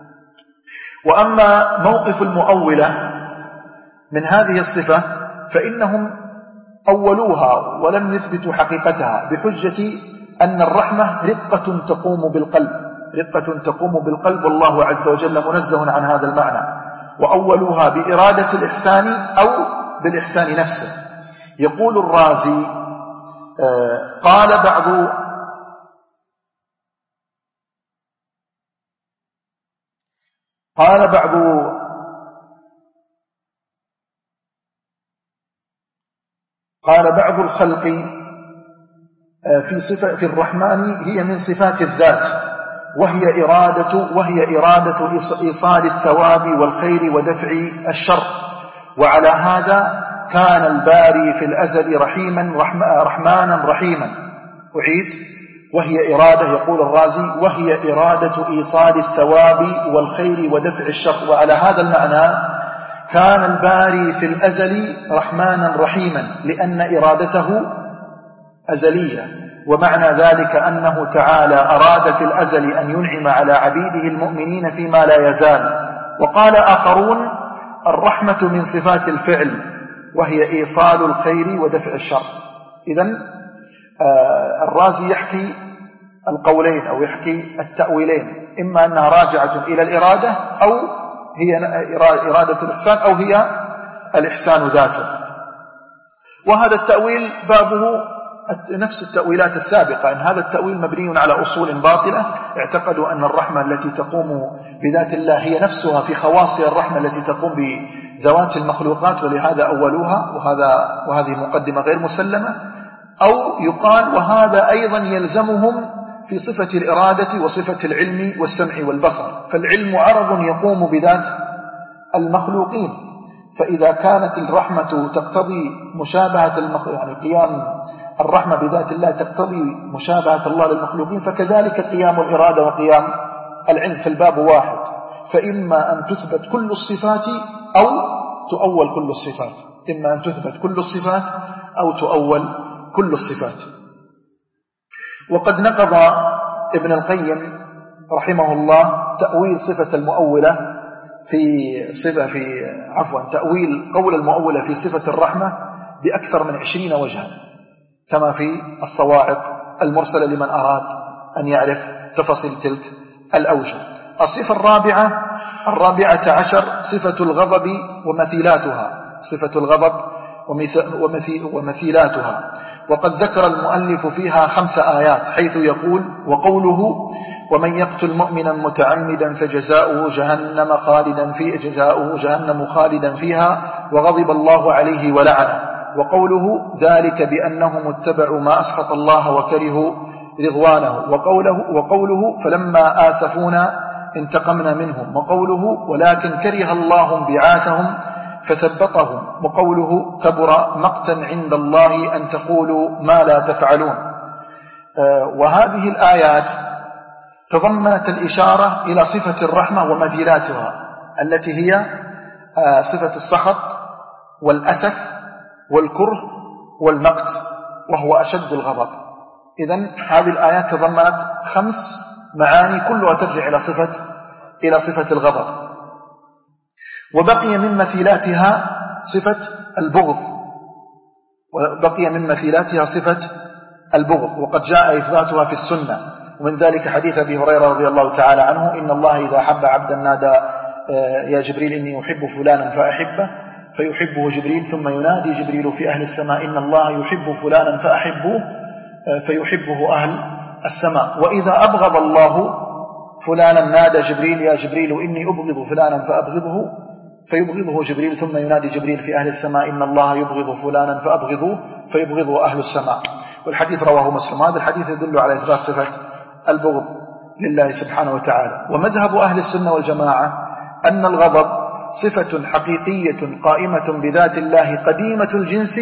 وأما موقف المؤولة من هذه الصفة فإنهم أولوها ولم يثبتوا حقيقتها بحجة أن الرحمة رقة تقوم بالقلب، رقة تقوم بالقلب، والله عز وجل منزه عن هذا المعنى. وأولوها بإرادة الإحسان أو بالإحسان نفسه. يقول الرازي قال بعض قال بعض قال بعض الخلق في صفة في الرحمن هي من صفات الذات، وهي إرادة وهي إرادة إيصال الثواب والخير ودفع الشر. وعلى هذا كان الباري في الأزل رحيما رحمانا رحيما. أعيد: وهي إرادة، يقول الرازي، وهي إرادة إيصال الثواب والخير ودفع الشر. وعلى هذا المعنى كان الباري في الأزل رحمانا رحيما لأن إرادته أزلية. ومعنى ذلك أنه تعالى أراد في الأزل أن ينعم على عبيده المؤمنين فيما لا يزال. وقال آخرون الرحمة من صفات الفعل، وهي إيصال الخير ودفع الشر. إذن آه الرازي يحكي القولين أو يحكي التأويلين، إما أنها راجعة إلى الإرادة أو هي إرادة الإحسان أو هي الإحسان ذاته. وهذا التأويل بابه نفس التأويلات السابقة، إن هذا التأويل مبني على أصول باطلة. اعتقدوا أن الرحمة التي تقوم بذات الله هي نفسها في خواص الرحمة التي تقوم بذوات المخلوقات، ولهذا أولوها، وهذا وهذه مقدمة غير مسلمة. أو يقال وهذا أيضا يلزمهم في صفة الإرادة وصفة العلم والسمع والبصر، فالعلم عرض يقوم بذات المخلوقين، فإذا كانت الرحمة تقتضي مشابهة المخلوق، يعني قيام الرحمة بذات الله تقتضي مشابهة الله للمخلوقين، فكذلك قيام الإرادة وقيام العلم، فالباب واحد. فإما أن تثبت كل الصفات أو تؤول كل الصفات، إما أن تثبت كل الصفات أو تؤول كل الصفات. وقد نقض ابن القيم رحمه الله تأويل صفة المؤولة في صفة في عفوا تأويل قول المؤولة في صفة الرحمة بأكثر من عشرين وجها، كما في الصواعق المرسلة لمن أراد أن يعرف تفاصيل تلك الأوجه. الصفة الرابعة الرابعة عشر صفة الغضب ومثيلاتها. صفة الغضب ومثيلاتها. وقد ذكر المؤلف فيها خمس آيات، حيث يقول: وقوله: ومن يقتل مؤمنا متعمدا فجزاؤه جهنم خالدا في جزاؤه جهنم خالدا فيها وغضب الله عليه ولعنه. وقوله: ذلك بأنهم اتبعوا ما أسخط الله وكرهوا رضوانه. وقوله, وقوله: فلما آسفونا انتقمنا منهم. وقوله: ولكن كره الله انبعاثهم فثبطهم. وقوله: كبر مقتا عند الله أن تقولوا ما لا تفعلون. وهذه الآيات تضمنت الإشارة إلى صفة الرحمة ومثيلاتها، التي هي صفة السخط والأسف والكره والمقت، وهو أشد الغضب. إذن هذه الآيات تضمنت خمس معاني كلها ترجع إلى صفة إلى صفة الغضب. وبقي من مثيلاتها صفة البغض وبقي من مثيلاتها صفة البغض وقد جاء إثباتها في السنة. ومن ذلك حديث أبي هريرة رضي الله تعالى عنه: إن الله إذا حب عبدا نادى يا جبريل إني أحب فلانا فأحبه، فيحبه جبريل، ثم ينادي جبريل في أهل السماء: إن الله يحب فلانا فأحبه، فيحبه أهل السماء. وإذا أبغض الله فلانا نادى جبريل: يا جبريل إني أبغض فلانا فأبغضه، فيبغضه جبريل، ثم ينادي جبريل في أهل السماء: إن الله يبغض فلانا فأبغضه، فيبغضه أهل السماء. والحديث رواه مسلم. هذا الحديث يدل على إثبات صفة البغض لله سبحانه وتعالى. ومذهب أهل السنة والجماعة أن الغضب صفة حقيقية قائمة بذات الله قديمة الجنس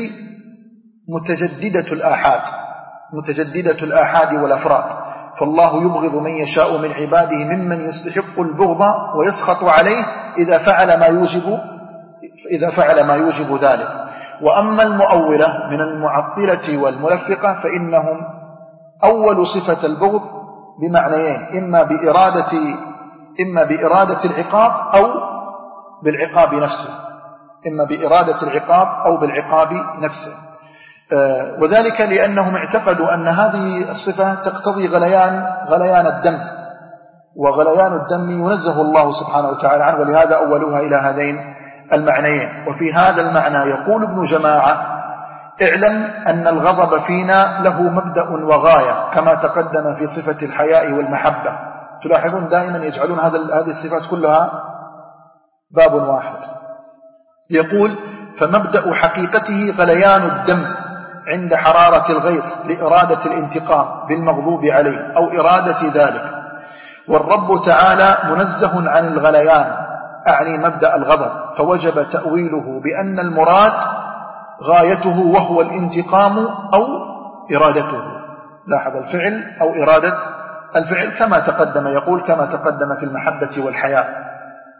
متجددة الآحاد متجددة الآحاد والأفراد. فالله يبغض من يشاء من عباده ممن يستحق البغض ويسخط عليه إذا فعل ما يوجب إذا فعل ما يوجب ذلك. وأما المؤولة من المعطلة والملفقة فإنهم أول صفة البغض بمعنيين: إما بإرادة إما بإرادة العقاب أو بالعقاب نفسه إما بإرادة العقاب أو بالعقاب نفسه. وذلك لأنهم اعتقدوا أن هذه الصفة تقتضي غليان غليان الدم، وغليان الدم ينزه الله سبحانه وتعالى عنه، ولهذا أولوها إلى هذين المعنيين. وفي هذا المعنى يقول ابن جماعة: اعلم أن الغضب فينا له مبدأ وغاية، كما تقدم في صفة الحياء والمحبة. تلاحظون دائما يجعلون هذه الصفات كلها باب واحد. يقول: فمبدأ حقيقته غليان الدم عند حرارة الغيظ لإرادة الانتقام بالمغضوب عليه أو إرادة ذلك. والرب تعالى منزه عن الغليان، أعني مبدأ الغضب، فوجب تأويله بأن المراد غايته وهو الانتقام أو إرادته. لاحظ الفعل أو إرادة الفعل كما تقدم، يقول كما تقدم في المحبة والحياء.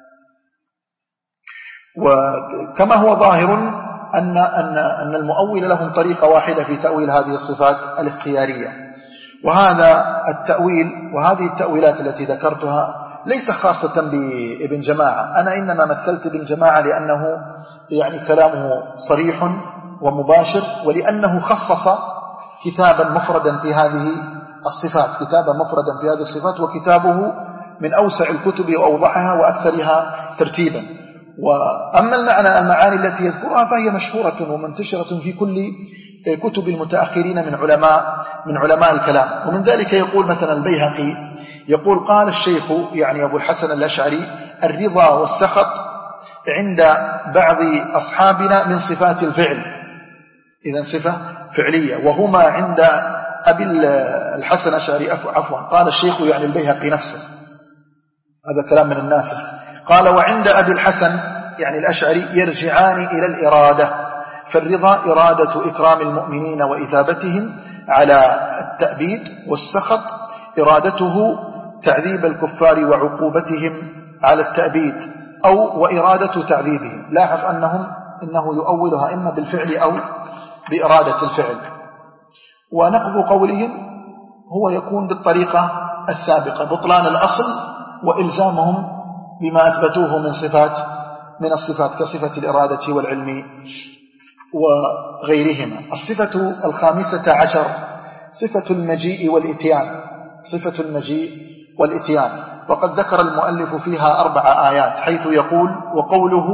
وكما هو ظاهر أن, أن, أن المؤول لهم طريقة واحدة في تأويل هذه الصفات الاختيارية. وهذا التأويل وهذه التأويلات التي ذكرتها ليس خاصة بابن جماعة. أنا إنما مثلت ابن جماعة لأنه يعني كلامه صريح ومباشر، ولأنه خصص كتابا مفردا في هذه الصفات كتابا مفردا في هذه الصفات وكتابه من أوسع الكتب وأوضحها وأكثرها ترتيبا. وأما المعنى المعاني التي يذكرها فهي مشهورة ومنتشرة في كل كتب المتأخرين من علماء من علماء الكلام. ومن ذلك يقول مثلا البيهقي، يقول: قال الشيخ يعني أبو الحسن الأشعري: الرضا والسخط عند بعض أصحابنا من صفات الفعل، إذن صفة فعلية، وهما عند أبي الحسن الأشعري عفوا قال الشيخ يعني البيهقي نفسه، هذا كلام من الناسخ. قال: وعند أبي الحسن يعني الأشعري يرجعان إلى الإرادة، فالرضا إرادة إكرام المؤمنين وإثابتهم على التأبيد، والسخط إرادته تعذيب الكفار وعقوبتهم على التأبيد أو وإرادة تعذيبهم. لاحظ أنهم إنه يؤولها إما بالفعل أو بإرادة الفعل. ونقض قولهم هو يكون بالطريقة السابقة: بطلان الأصل وإلزامهم بما أثبتوه من صفات من الصفات كصفة الإرادة والعلم وغيرهما. الصفة الخامسة عشر صفة المجيء والإتيان صفة المجيء والإتيان وقد ذكر المؤلف فيها أربع آيات، حيث يقول: وقوله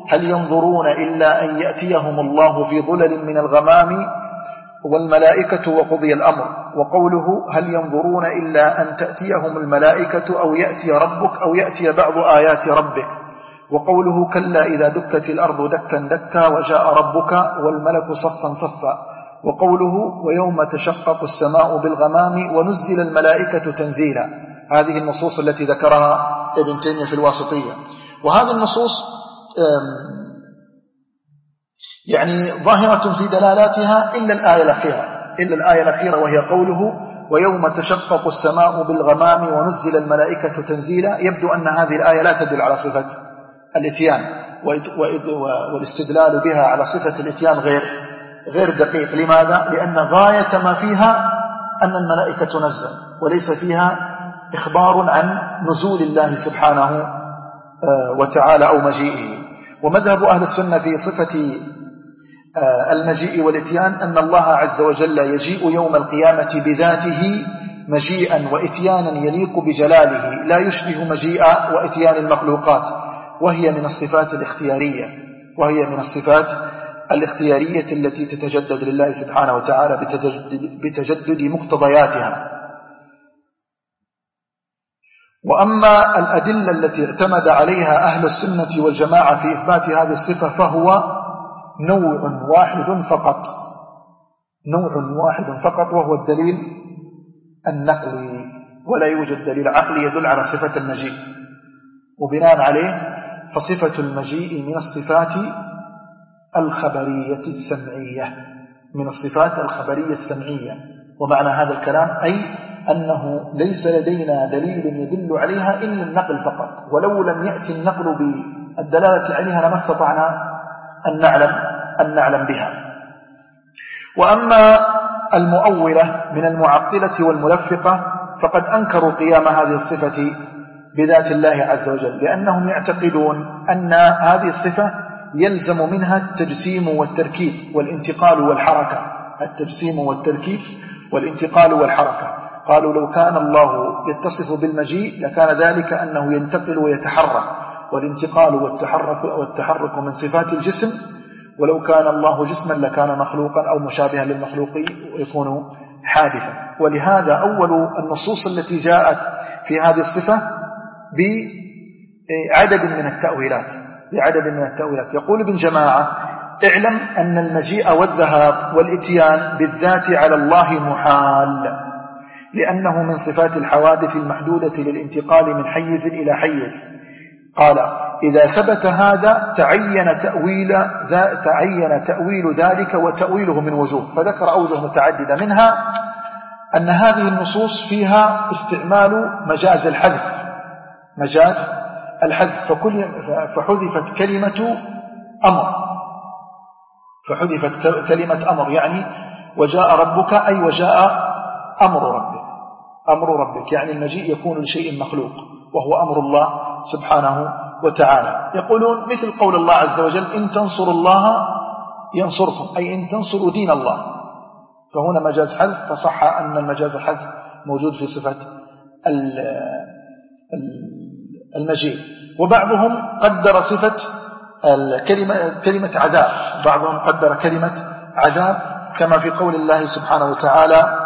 هل ينظرون إلا أن يأتيهم الله في ظلل من الغمام والملائكة وقضي الأمر. وقوله هل ينظرون إلا أن تأتيهم الملائكة أو يأتي ربك أو يأتي بعض آيات ربك. وقوله كلا إذا دكت الأرض دكا دكا وجاء ربك والملك صفا صفا. وقوله ويوم تشقق السماء بالغمام ونزل الملائكة تنزيلا. هذه النصوص التي ذكرها ابن تيمية في الواسطية. وهذه النصوص يعني ظاهرة في دلالاتها إلا الآية الأخيرة إلا الآية الأخيرة وهي قوله ويوم تشقق السماء بالغمام ونزل الملائكة تنزيلا. يبدو أن هذه الآية لا تدل على صفة الإتيان، والاستدلال بها على صفة الإتيان غير غير دقيق. لماذا؟ لأن غاية ما فيها أن الملائكة تنزل، وليس فيها إخبار عن نزول الله سبحانه وتعالى أو مجيئه. ومذهب أهل السنة في صفة المجيء والإتيان أن الله عز وجل يجيء يوم القيامة بذاته مجيئا وإتيانا يليق بجلاله، لا يشبه مجيء وإتيان المخلوقات، وهي من الصفات الاختيارية وهي من الصفات الاختيارية التي تتجدد لله سبحانه وتعالى بتجدد, بتجدد مقتضياتها. وأما الأدلة التي اعتمد عليها أهل السنة والجماعة في إثبات هذه الصفة فهو نوع واحد فقط نوع واحد فقط وهو الدليل النقلي، ولا يوجد دليل عقلي يدل على صفة المجيء. وبناء عليه فصفة المجيء من الصفات الخبرية السمعية من الصفات الخبرية السمعية. ومعنى هذا الكلام أي أنه ليس لدينا دليل يدل عليها إلا النقل فقط، ولو لم يأتي النقل بالدلالة عليها لما استطعنا أن نعلم, أن نعلم بها. وأما المؤولة من المعطلة والملفقة فقد أنكروا قيام هذه الصفة بذات الله عز وجل، لأنهم يعتقدون أن هذه الصفة يلزم منها التجسيم والتركيب والانتقال والحركة التجسيم والتركيب والانتقال والحركة. قالوا لو كان الله يتصف بالمجيء لكان ذلك أنه ينتقل ويتحرك، والانتقال والتحرك, والتحرك من صفات الجسم، ولو كان الله جسما لكان مخلوقا أو مشابها للمخلوق ويكون حادثا. ولهذا أول النصوص التي جاءت في هذه الصفة بعدد من التأويلات بعدد من التأويلات يقول ابن جماعة اعلم أن المجيء والذهاب والإتيان بالذات على الله محال، لأنه من صفات الحوادث المحدودة للانتقال من حيز إلى حيز. قال إذا ثبت هذا تعين تأويل, تعين تأويل ذلك وتأويله من وجوه، فذكر أوجه متعددة، منها أن هذه النصوص فيها استعمال مجاز الحذف مجاز الحذف فحذفت كلمة أمر فحذفت كلمة أمر يعني وجاء ربك أي وجاء أمر ربك أمر ربك يعني المجيء يكون لشيء مخلوق وهو أمر الله سبحانه وتعالى. يقولون مثل قول الله عز وجل إن تنصروا الله ينصركم، أي إن تنصروا دين الله، فهنا مجاز حذف، فصح أن المجاز الحذف موجود في صفة المجيء. وبعضهم قدر صفة الكلمة كلمة عذاب بعضهم قدر كلمة عذاب كما في قول الله سبحانه وتعالى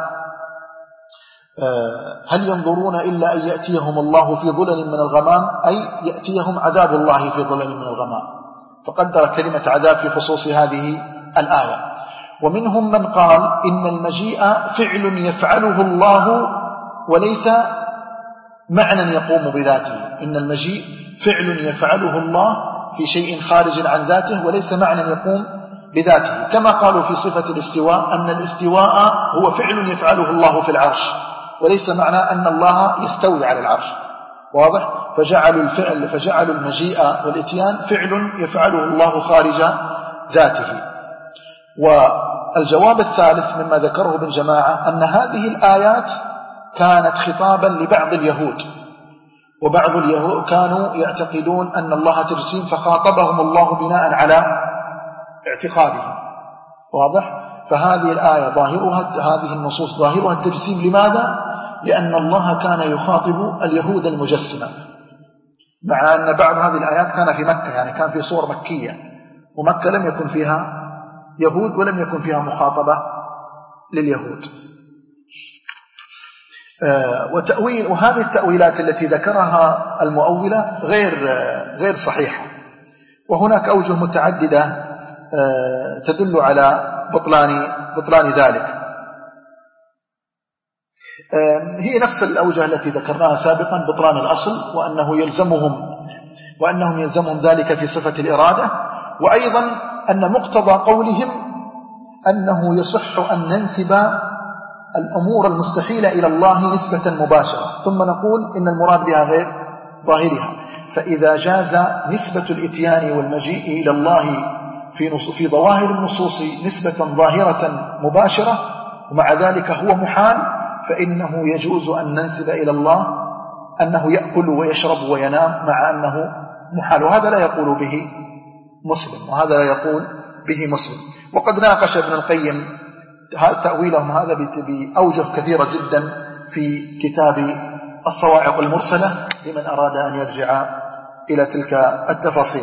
هل ينظرون إلا أن يأتيهم الله في ظلل من الغمام، أي يأتيهم عذاب الله في ظلل من الغمام، فقدر كلمة عذاب في خصوص هذه الآية. ومنهم من قال إن المجيء فعل يفعله الله وليس معنى يقوم بذاته، إن المجيء فعل يفعله الله في شيء خارج عن ذاته وليس معنى يقوم بذاته، كما قالوا في صفة الاستواء أن الاستواء هو فعل يفعله الله في العرش وليس معنى أن الله يستوي على العرش. واضح؟ فجعلوا الفعل فجعلوا المجيء والإتيان فعل يفعله الله خارج ذاته. والجواب الثالث مما ذكره ابن جماعة أن هذه الآيات كانت خطابا لبعض اليهود، وبعض اليهود كانوا يعتقدون أن الله تجسيم فخاطبهم الله بناء على اعتقادهم. واضح؟ فهذه الآية ظاهرها هذه النصوص ظاهرها التجسيم. لماذا؟ لأن الله كان يخاطب اليهود المجسمة، مع أن بعض هذه الآيات كان في مكة، يعني كان في صور مكية، ومكة لم يكن فيها يهود ولم يكن فيها مخاطبة لليهود. وتأويل وهذه التأويلات التي ذكرها المؤولة غير غير صحيحة، وهناك أوجه متعددة تدل على بطلان بطلان ذلك. هي نفس الأوجه التي ذكرناها سابقا، بطلان الأصل، وأنه يلزمهم وأنهم يلزمهم ذلك في صفة الإرادة، وأيضا أن مقتضى قولهم أنه يصح أن ننسب الأمور المستحيلة إلى الله نسبة مباشرة، ثم نقول إن المراد بها غير ظاهرها. فإذا جاز نسبة الإتيان والمجيء إلى الله في في ظواهر النصوص نسبة ظاهرة مباشرة ومع ذلك هو محال، فإنه يجوز أن ننسب إلى الله أنه يأكل ويشرب وينام مع أنه محال، وهذا لا يقول به مسلم، وهذا لا يقول به مسلم. وقد ناقش ابن القيم تأويلهم هذا بأوجه كثيرة جدا في كتاب الصواعق المرسلة لمن أراد أن يرجع إلى تلك التفاصيل.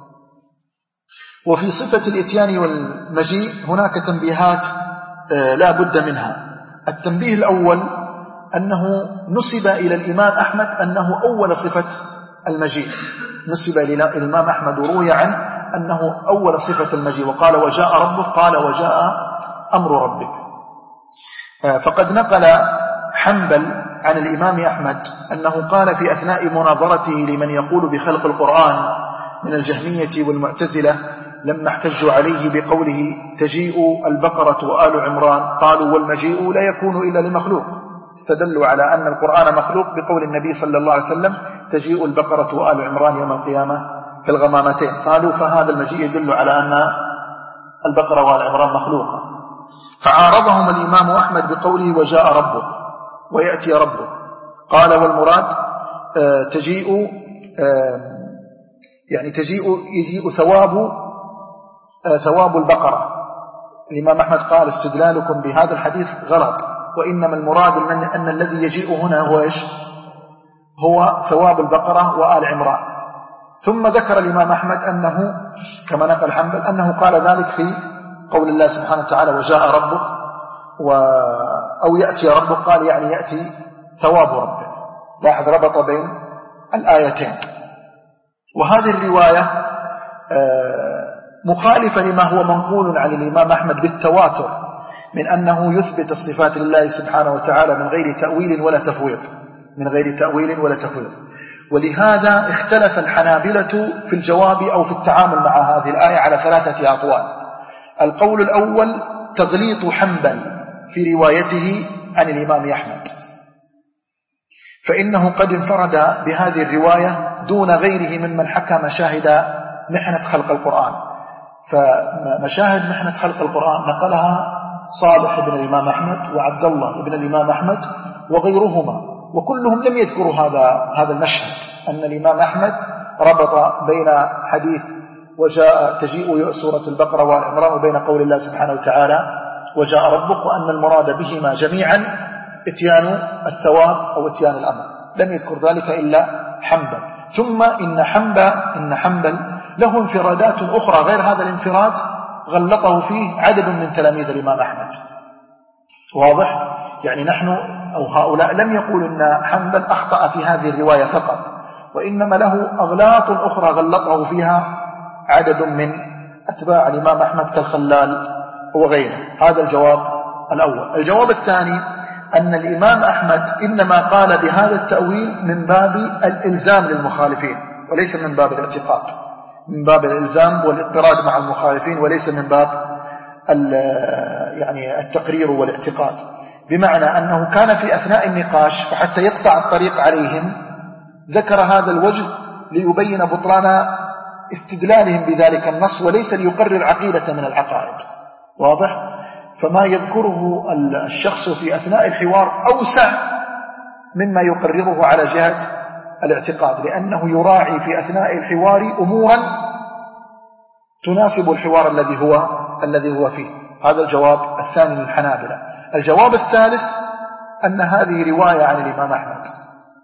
وفي صفة الإتيان والمجيء هناك تنبيهات لا بد منها. التنبيه الأول أنه نسب إلى الإمام أحمد أنه أول صفة المجيء، نسب إلى الإمام أحمد وروي عنه أنه أول صفة المجيء، وقال وجاء ربك، قال وجاء أمر ربك. فقد نقل حنبل عن الإمام أحمد أنه قال في أثناء مناظرته لمن يقول بخلق القرآن من الجهمية والمعتزلة لما احتجوا عليه بقوله تجيء البقرة وآل عمران، قالوا والمجيء لا يكون إلا لمخلوق، استدلوا على أن القرآن مخلوق بقول النبي صلى الله عليه وسلم تجيء البقرة وآل عمران يوم القيامة في الغمامتين، قالوا فهذا المجيء يدل على أن البقرة وآل عمران مخلوقة. فعارضهم الإمام أحمد بقوله وجاء ربك ويأتي ربك، قال والمراد تجيء يعني تجيء يجيء ثواب ثواب البقرة. الإمام أحمد قال استدلالكم بهذا الحديث غلط، وإنما المراد أن, أن الذي يجيء هنا هو إيش؟ هو ثواب البقرة وآل عمران. ثم ذكر الإمام أحمد أنه كما نقل حنبل أنه قال ذلك في قول الله سبحانه وتعالى وجاء ربك و أو يأتي ربك، قال يعني يأتي ثواب ربك. لاحظ ربط بين الآيتين. وهذه الرواية مخالفة لما هو منقول عن الإمام أحمد بالتواتر من أنه يثبت الصفات لله سبحانه وتعالى من غير تأويل ولا تفويض من غير تأويل ولا تفويض. ولهذا اختلف الحنابلة في الجواب أو في التعامل مع هذه الآية على ثلاثة أقوال. القول الأول تغليط حنبل في روايته عن الإمام أحمد، فإنه قد انفرد بهذه الرواية دون غيره ممن حكى مشاهد محنة خلق القرآن. فمشاهد محنة خلق القرآن نقلها صالح بن الإمام أحمد وعبد الله بن الإمام أحمد وغيرهما، وكلهم لم يذكروا هذا هذا المشهد، أن الإمام أحمد ربط بين حديث وجاء تجيء سورة البقرة والعمران وبين قول الله سبحانه وتعالى وجاء ربك، وأن المراد بهما جميعا اتيان الثواب أو اتيان الأمر. لم يذكر ذلك إلا حنبل. ثم إن حنبل إن حنبل له انفرادات أخرى غير هذا الانفراد غلطه فيه عدد من تلاميذ الإمام أحمد. واضح؟ يعني نحن أو هؤلاء لم يقولوا أن حنبل أخطأ في هذه الرواية فقط، وإنما له أغلاط أخرى غلطه فيها عدد من أتباع الإمام أحمد كالخلال وغيره. هذا الجواب الأول. الجواب الثاني أن الإمام أحمد إنما قال بهذا التأويل من باب الإلزام للمخالفين وليس من باب الاعتقاد، من باب الإلزام والاضطراد مع المخالفين وليس من باب يعني التقرير والاعتقاد. بمعنى أنه كان في أثناء النقاش فحتى يقطع الطريق عليهم ذكر هذا الوجه ليبين بطلان استدلالهم بذلك النص وليس ليقرر عقيدة من العقائد. واضح؟ فما يذكره الشخص في أثناء الحوار أوسع مما يقرره على جهة الاعتقاد، لأنه يراعي في أثناء الحوار أمورا تناسب الحوار الذي هو الذي هو فيه. هذا الجواب الثاني من الحنابلة. الجواب الثالث أن هذه رواية عن الإمام أحمد،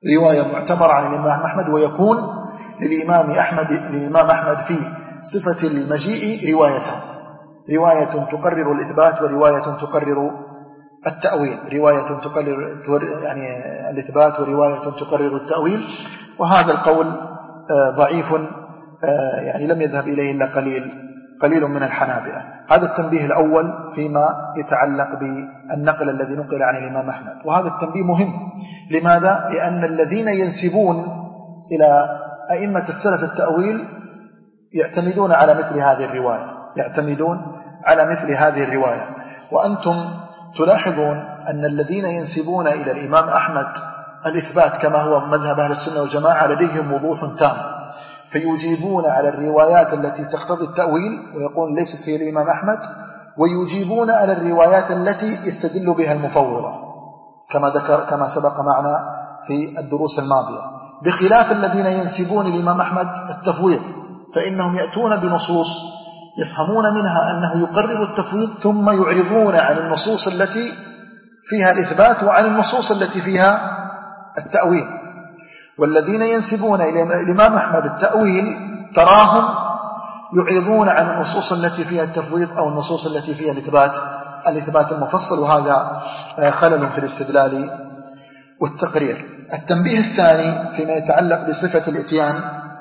رواية معتبرة عن الإمام أحمد، ويكون للإمام أحمد للإمام أحمد في صفة المجيء روايتان، رواية تقرر الإثبات ورواية تقرر التأويل، رواية تقرر يعني الإثبات ورواية تقرر التأويل. وهذا القول ضعيف يعني لم يذهب إليه إلا قليل قليل من الحنابلة. هذا التنبيه الأول فيما يتعلق بالنقل الذي نقل عن الإمام أحمد. وهذا التنبيه مهم. لماذا؟ لأن الذين ينسبون إلى أئمة السلف التأويل يعتمدون على مثل هذه الرواية يعتمدون على مثل هذه الرواية وأنتم تلاحظون أن الذين ينسبون إلى الإمام أحمد الإثبات كما هو مذهب أهل السنة والجماعة لديهم وضوح تام، فيجيبون على الروايات التي تقتضي التأويل ويقول ليست هي الإمام أحمد، ويجيبون على الروايات التي يستدل بها المفوضة كما ذكر كما سبق معنا في الدروس الماضية، بخلاف الذين ينسبون الإمام أحمد التفويض، فإنهم يأتون بنصوص يفهمون منها أنه يقرر التفويض ثم يعرضون عن النصوص التي فيها الإثبات وعن النصوص التي فيها التأويل. والذين ينسبون إلى الإمام أحمد التأويل تراهم يعرضون عن النصوص التي فيها التفويض أو النصوص التي فيها الإثبات الإثبات المفصل، وهذا خلل في الاستدلال والتقرير. التنبيه الثاني فيما يتعلق بصفة الإتيان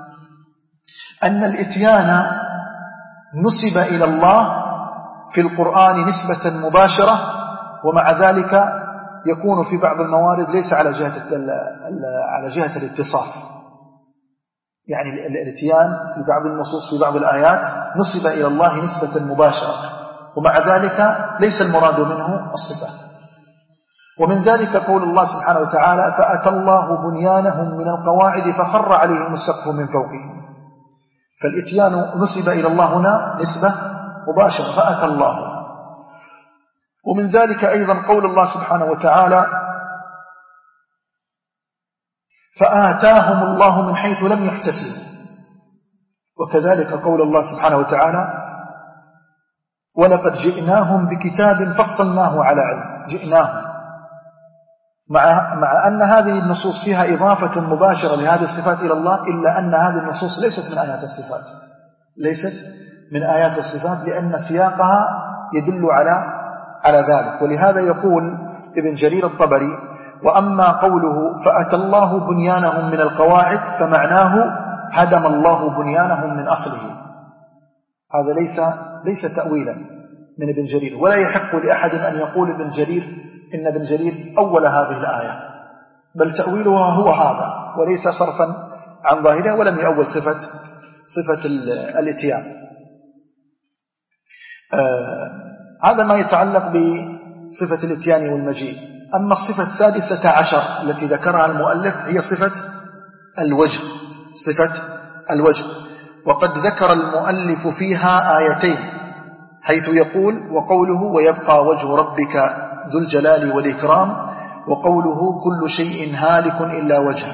أن الإتيان نسب إلى الله في القرآن نسبة مباشرة، ومع ذلك يكون في بعض الموارد ليس على جهة على جهة الاتصاف، يعني الاتيان في بعض النصوص في بعض الآيات نسب إلى الله نسبة مباشرة، ومع ذلك ليس المراد منه الصفات. ومن ذلك قول الله سبحانه وتعالى فأتى الله بنيانهم من القواعد فخر عليهم السقف من فوقهم، فالاتيان نسب إلى الله هنا نسبة مباشرة فأتى الله. ومن ذلك أيضا قول الله سبحانه وتعالى فآتاهم الله من حيث لم يحتسبوا، وكذلك قول الله سبحانه وتعالى ولقد جئناهم بكتاب فصلناه على علم، جئناهم، مع, مع أن هذه النصوص فيها إضافة مباشرة لهذه الصفات إلى الله، إلا أن هذه النصوص ليست من آيات الصفات ليست من آيات الصفات لأن سياقها يدل على على ذلك. ولهذا يقول ابن جرير الطبري وأما قوله فأتى الله بنيانهم من القواعد فمعناه هدم الله بنيانهم من أصله، هذا ليس ليس تأويلا من ابن جرير، ولا يحق لأحد أن يقول ابن جرير إن ابن جرير أول هذه الآية، بل تأويلها هو هذا وليس صرفا عن ظاهرها، ولم يأول صفة صفة الاتيان. آه هذا ما يتعلق بصفة الاتيان والمجيء. أما الصفة السادسة عشر التي ذكرها المؤلف هي صفة الوجه صفة الوجه وقد ذكر المؤلف فيها آيتين، حيث يقول وقوله ويبقى وجه ربك ذو الجلال والإكرام، وقوله كل شيء هالك إلا وجهه.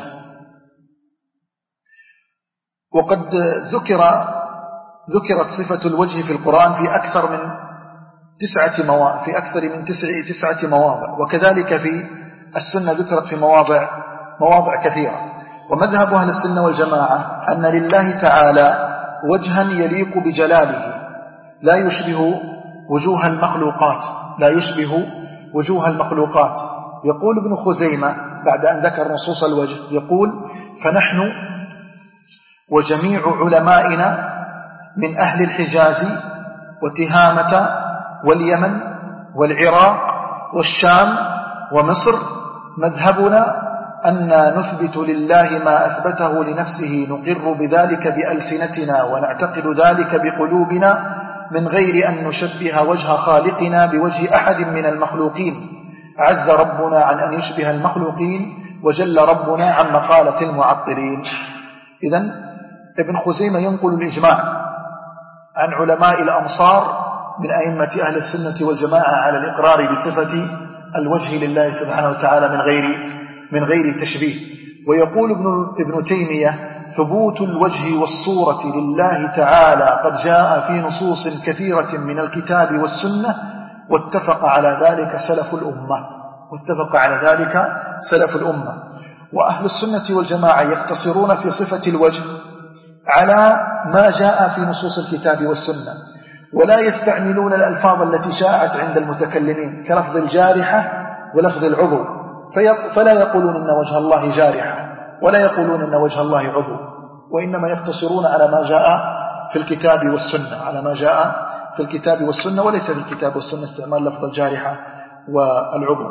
وقد ذكر ذكرت صفة الوجه في القرآن في أكثر من تسعة مواضع في أكثر من تسع تسعة مواضع، وكذلك في السنة ذكرت في مواضع مواضع كثيرة. ومذهب أهل السنة والجماعة أن لله تعالى وجها يليق بجلاله لا يشبه وجوه المخلوقات لا يشبه وجوه المخلوقات. يقول ابن خزيمة بعد أن ذكر نصوص الوجه يقول فنحن وجميع علمائنا من أهل الحجاز وتهامة واليمن والعراق والشام ومصر مذهبنا أن نثبت لله ما أثبته لنفسه نقر بذلك بألسنتنا ونعتقد ذلك بقلوبنا من غير أن نشبه وجه خالقنا بوجه أحد من المخلوقين، عز ربنا عن أن يشبه المخلوقين وجل ربنا عن مقالة المعطلين. إذن ابن خزيمة ينقل الإجماع عن علماء الأمصار من أئمة أهل السنة والجماعة على الإقرار بصفة الوجه لله سبحانه وتعالى من غير من غير تشبيه. ويقول ابن ابن تيمية ثبوت الوجه والصورة لله تعالى قد جاء في نصوص كثيرة من الكتاب والسنة، واتفق على ذلك سلف الأمة واتفق على ذلك سلف الأمة وأهل السنة والجماعة يقتصرون في صفة الوجه على ما جاء في نصوص الكتاب والسنة، ولا يستعملون الألفاظ التي شاءت عند المتكلمين كلفظ الجارحة ولفظ العضو، فلا يقولون إن وجه الله جارحة ولا يقولون إن وجه الله عضو، وإنما يقتصرون على ما جاء في الكتاب والسنة على ما جاء في الكتاب والسنة وليس في الكتاب والسنة استعمال لفظ الجارحة والعضو.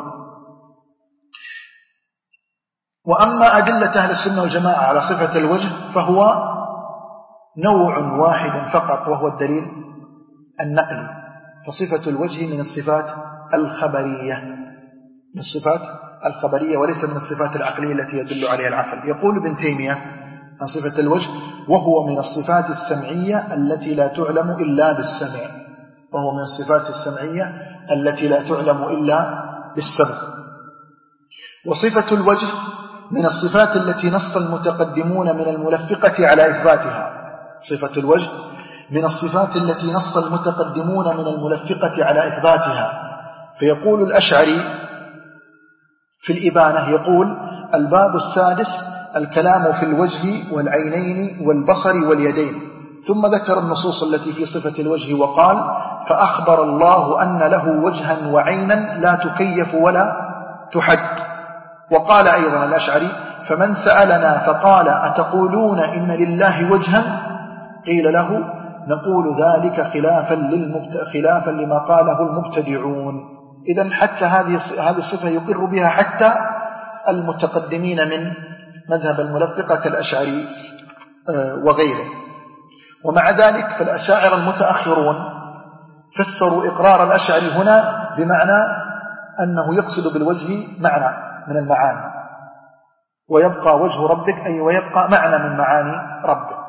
وأما أدلة أهل السنة والجماعة على صفة الوجه فهو نوع واحد فقط، وهو الدليل النقلي. فصفة الوجه من الصفات الخبرية من الصفات الخبرية وليس من الصفات العقلية التي يدل عليها العقل. يقول ابن تيمية عن صفة الوجه: وهو من الصفات السمعية التي لا تعلم إلا بالسمع وهو من الصفات السمعية التي لا تعلم إلا بالسمع. وصفة الوجه من الصفات التي نص المتقدمون من الملفقة على إثباتها صفة الوجه من الصفات التي نص المتقدمون من الملفقة على إثباتها. فيقول الأشعري في الإبانة، يقول: الباب السادس الكلام في الوجه والعينين والبصر واليدين، ثم ذكر النصوص التي في صفة الوجه وقال: فأخبر الله أن له وجها وعينا لا تكيف ولا تحد. وقال أيضا الأشعري: فمن سألنا فقال: أتقولون إن لله وجها؟ قيل له: نقول ذلك خلافا, للمبت... خلافا لما قاله المبتدعون. إذن حتى هذه هذه الصفة يقر بها حتى المتقدمين من مذهب الملفقة كالأشعري وغيره. ومع ذلك فالأشاعرة المتأخرون فسروا إقرار الأشعري هنا بمعنى أنه يقصد بالوجه معنى من المعاني، ويبقى وجه ربك أي ويبقى معنى من معاني ربك.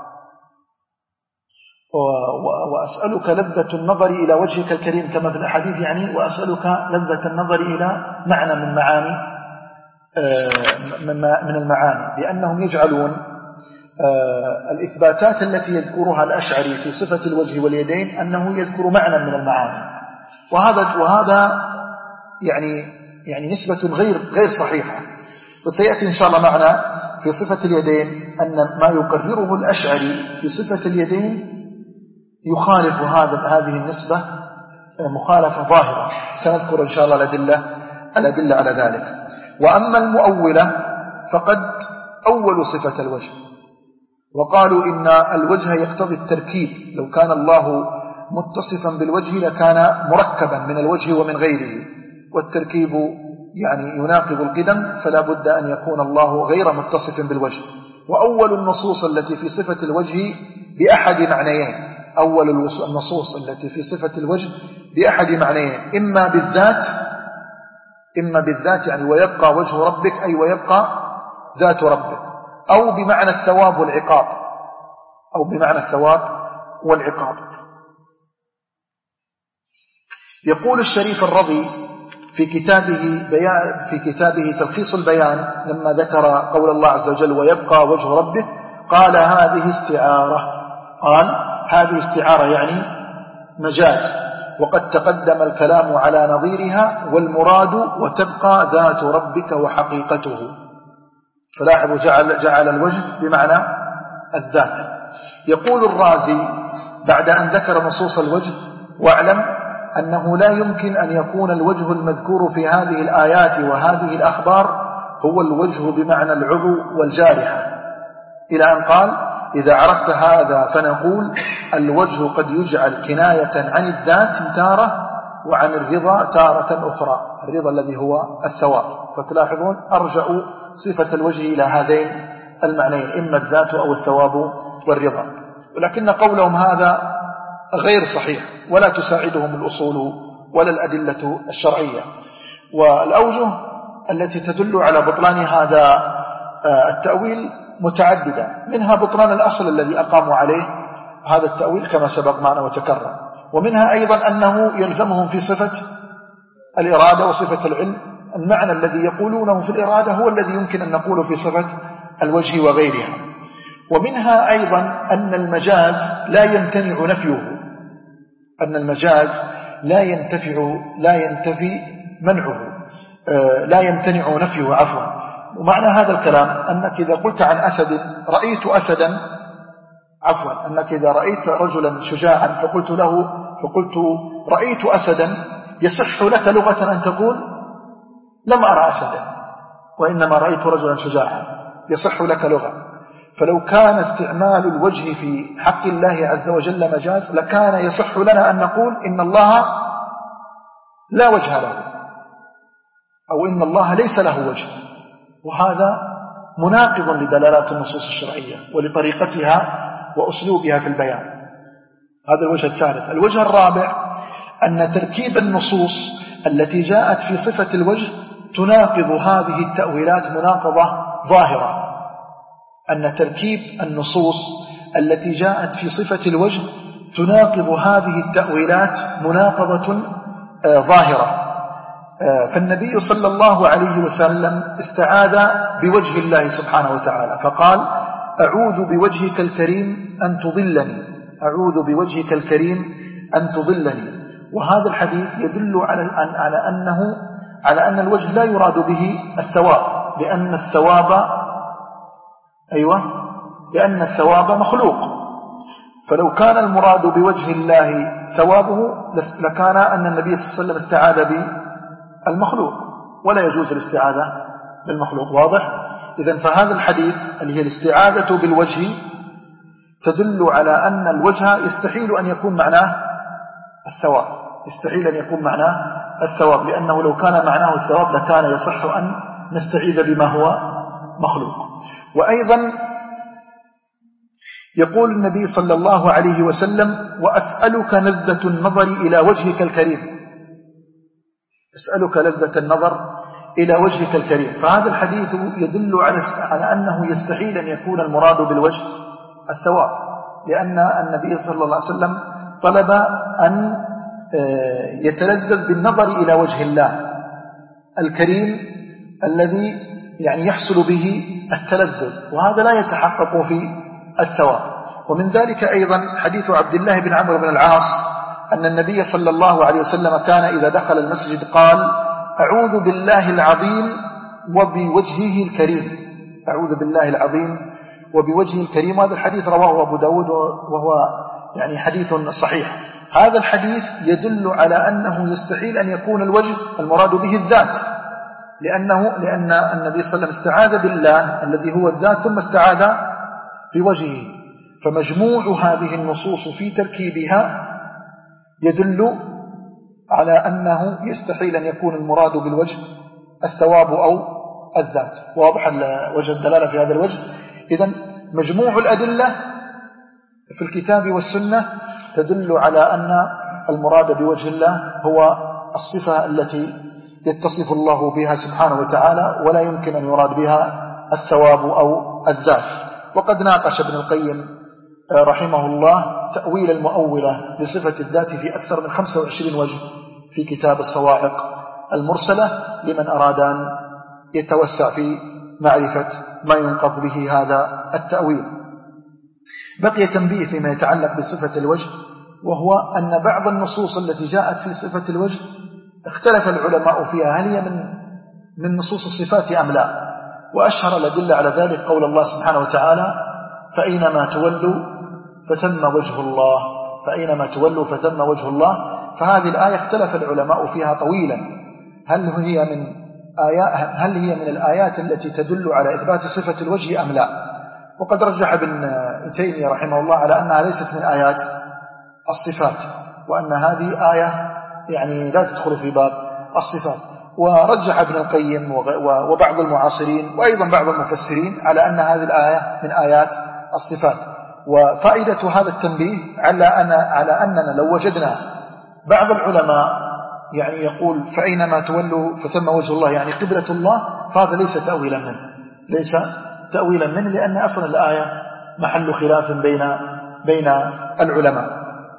وأسألك لذة النظر إلى وجهك الكريم كما في الأحاديث، يعني وأسألك لذة النظر إلى معنى من معاني من المعاني، لأنهم يجعلون الإثباتات التي يذكرها الأشعري في صفة الوجه واليدين أنه يذكر معنى من المعاني، وهذا وهذا يعني يعني نسبة غير غير صحيحة. وسيأتي إن شاء الله معنا في صفة اليدين أن ما يقرره الأشعري في صفة اليدين يخالف هذا هذه النسبة مخالفة ظاهرة، سنذكر إن شاء الله الأدلة الأدلة على ذلك. وأما المؤولة فقد أولوا صفة الوجه وقالوا إن الوجه يقتضي التركيب، لو كان الله متصفا بالوجه لكان مركبا من الوجه ومن غيره، والتركيب يعني يناقض القدم، فلا بد أن يكون الله غير متصف بالوجه. وأول النصوص التي في صفة الوجه بأحد معنيين أول النصوص التي في صفة الوجه بأحد معنيين، إما بالذات إما بالذات يعني ويبقى وجه ربك أي ويبقى ذات ربك، أو بمعنى الثواب والعقاب أو بمعنى الثواب والعقاب. يقول الشريف الرضي في كتابه بيان في كتابه تلخيص البيان لما ذكر قول الله عز وجل ويبقى وجه ربك، قال هذه استعارة قال هذه استعارة يعني مجاز، وقد تقدم الكلام على نظيرها، والمراد وتبقى ذات ربك وحقيقته. فلاحظوا جعل, جعل الوجه بمعنى الذات. يقول الرازي بعد أن ذكر نصوص الوجه: واعلم أنه لا يمكن أن يكون الوجه المذكور في هذه الآيات وهذه الأخبار هو الوجه بمعنى العضو والجارحة، إلى أن قال: إذا عرفت هذا فنقول الوجه قد يجعل كناية عن الذات تارة وعن الرضا تارة أخرى، الرضا الذي هو الثواب. فتلاحظون أرجعوا صفة الوجه إلى هذين المعنيين، إما الذات أو الثواب والرضا. ولكن قولهم هذا غير صحيح، ولا تساعدهم الأصول ولا الأدلة الشرعية. والأوجه التي تدل على بطلان هذا التأويل متعددة، منها بطلان الأصل الذي أقاموا عليه هذا التأويل كما سبق معنا وتكرر، ومنها أيضا أنه يلزمهم في صفة الإرادة وصفة العلم المعنى الذي يقولونه في الإرادة هو الذي يمكن أن نقوله في صفة الوجه وغيرها. ومنها أيضا أن المجاز لا يمتنع نفيه أن المجاز لا ينتفع لا ينتفي منعه لا يمتنع نفيه عفوا ومعنى هذا الكلام أنك إذا قلت عن أسد رأيت أسدا، عفوا أنك إذا رأيت رجلا شجاعا فقلت له فقلت رأيت أسدا، يصح لك لغة أن تقول لم أرى أسدا وإنما رأيت رجلا شجاعا، يصح لك لغة. فلو كان استعمال الوجه في حق الله عز وجل مجاز لكان يصح لنا أن نقول إن الله لا وجه له، أو إن الله ليس له وجه، وهذا مناقض لدلالات النصوص الشرعية ولطريقتها وأسلوبها في البيان. هذا الوجه الثالث. الوجه الرابع أن تركيب النصوص التي جاءت في صفة الوجه تناقض هذه التأويلات مناقضة ظاهرة، أن تركيب النصوص التي جاءت في صفة الوجه تناقض هذه التأويلات مناقضة آه ظاهرة. آه فالنبي صلى الله عليه وسلم استعاذ بوجه الله سبحانه وتعالى فقال أعوذ بوجهك الكريم أن تضلني، أعوذ بوجهك الكريم أن تضلني. وهذا الحديث يدل على على أنه على أن الوجه لا يراد به الثواب، لأن الثواب أيوة لأن الثواب مخلوق، فلو كان المراد بوجه الله ثوابه لكان أن النبي صلى الله عليه وسلم استعاذ بالمخلوق، ولا يجوز الاستعاذة بالمخلوق. واضح؟ إذن فهذا الحديث اللي هي الاستعاذة بالوجه تدل على أن الوجه يستحيل أن يكون معناه الثواب، يستحيل أن يكون معناه الثواب، لأنه لو كان معناه الثواب لكان يصح أن نستعيذ بما هو مخلوق. وأيضا يقول النبي صلى الله عليه وسلم وأسألك لذة النظر إلى وجهك الكريم، أسألك لذة النظر إلى وجهك الكريم. فهذا الحديث يدل على أنه يستحيل أن يكون المراد بالوجه الثواب، لأن النبي صلى الله عليه وسلم طلب أن يتلذذ بالنظر إلى وجه الله الكريم الذي يعني يحصل به التلذذ، وهذا لا يتحقق في الثواب. ومن ذلك أيضا حديث عبد الله بن عمرو بن العاص أن النبي صلى الله عليه وسلم كان إذا دخل المسجد قال أعوذ بالله العظيم وبوجهه الكريم، أعوذ بالله العظيم وبوجهه الكريم. هذا الحديث رواه أبو داود وهو يعني حديث صحيح. هذا الحديث يدل على أنه يستحيل أن يكون الوجه المراد به الذات، لأنه لأن النبي صلى الله عليه وسلم استعاذ بالله الذي هو الذات ثم استعاذ بوجهه، فمجموع هذه النصوص في تركيبها يدل على أنه يستحيل أن يكون المراد بالوجه الثواب أو الذات. واضح وجه الدلالة في هذا الوجه. إذن مجموع الأدلة في الكتاب والسنة تدل على أن المراد بوجه الله هو الصفة التي يتصف الله بها سبحانه وتعالى، ولا يمكن أن يراد بها الثواب أو الذات. وقد ناقش ابن القيم رحمه الله تأويل المؤولة لصفة الذات في أكثر من خمسة وعشرين وجه في كتاب الصواعق المرسلة لمن أراد أن يتوسع في معرفة ما ينقض به هذا التأويل. بقي تنبيه فيما يتعلق بصفة الوجه، وهو أن بعض النصوص التي جاءت في صفة الوجه اختلف العلماء فيها هل هي من من نصوص الصفات أم لا. وأشهر الأدلة على ذلك قول الله سبحانه وتعالى فأينما تولوا فثم وجه الله، فأينما تولوا فثم وجه الله. فهذه الآية اختلف العلماء فيها طويلا، هل هي من آيات هل هي من الآيات التي تدل على إثبات صفة الوجه أم لا. وقد رجح ابن تيمية رحمه الله على أنها ليست من آيات الصفات، وأن هذه آية يعني لا تدخل في باب الصفات. ورجح ابن القيم وبعض المعاصرين وأيضا بعض المفسرين على أن هذه الآية من آيات الصفات. وفائدة هذا التنبيه على أن على أننا لو وجدنا بعض العلماء يعني يقول فأينما تولوا فثم وجه الله يعني قبلة الله، فهذا ليس تأويلا منه، ليس تأويلا منه، لأن أصل الآية محل خلاف بين بين العلماء.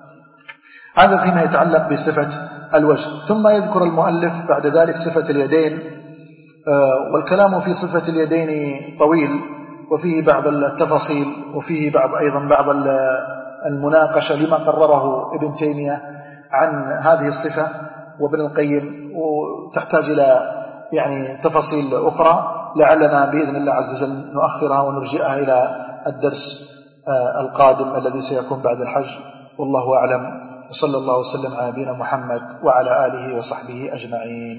هذا فيما يتعلق بصفة الوجه. ثم يذكر المؤلف بعد ذلك صفة اليدين، والكلام في صفة اليدين طويل وفيه بعض التفاصيل وفيه بعض أيضا بعض المناقشة لما قرره ابن تيمية عن هذه الصفة وابن القيم، وتحتاج إلى يعني تفاصيل أخرى. لعلنا بإذن الله عز وجل نؤخرها ونرجئها إلى الدرس القادم الذي سيكون بعد الحج، والله أعلم. وصلى الله وسلم على نبينا محمد وعلى آله وصحبه أجمعين.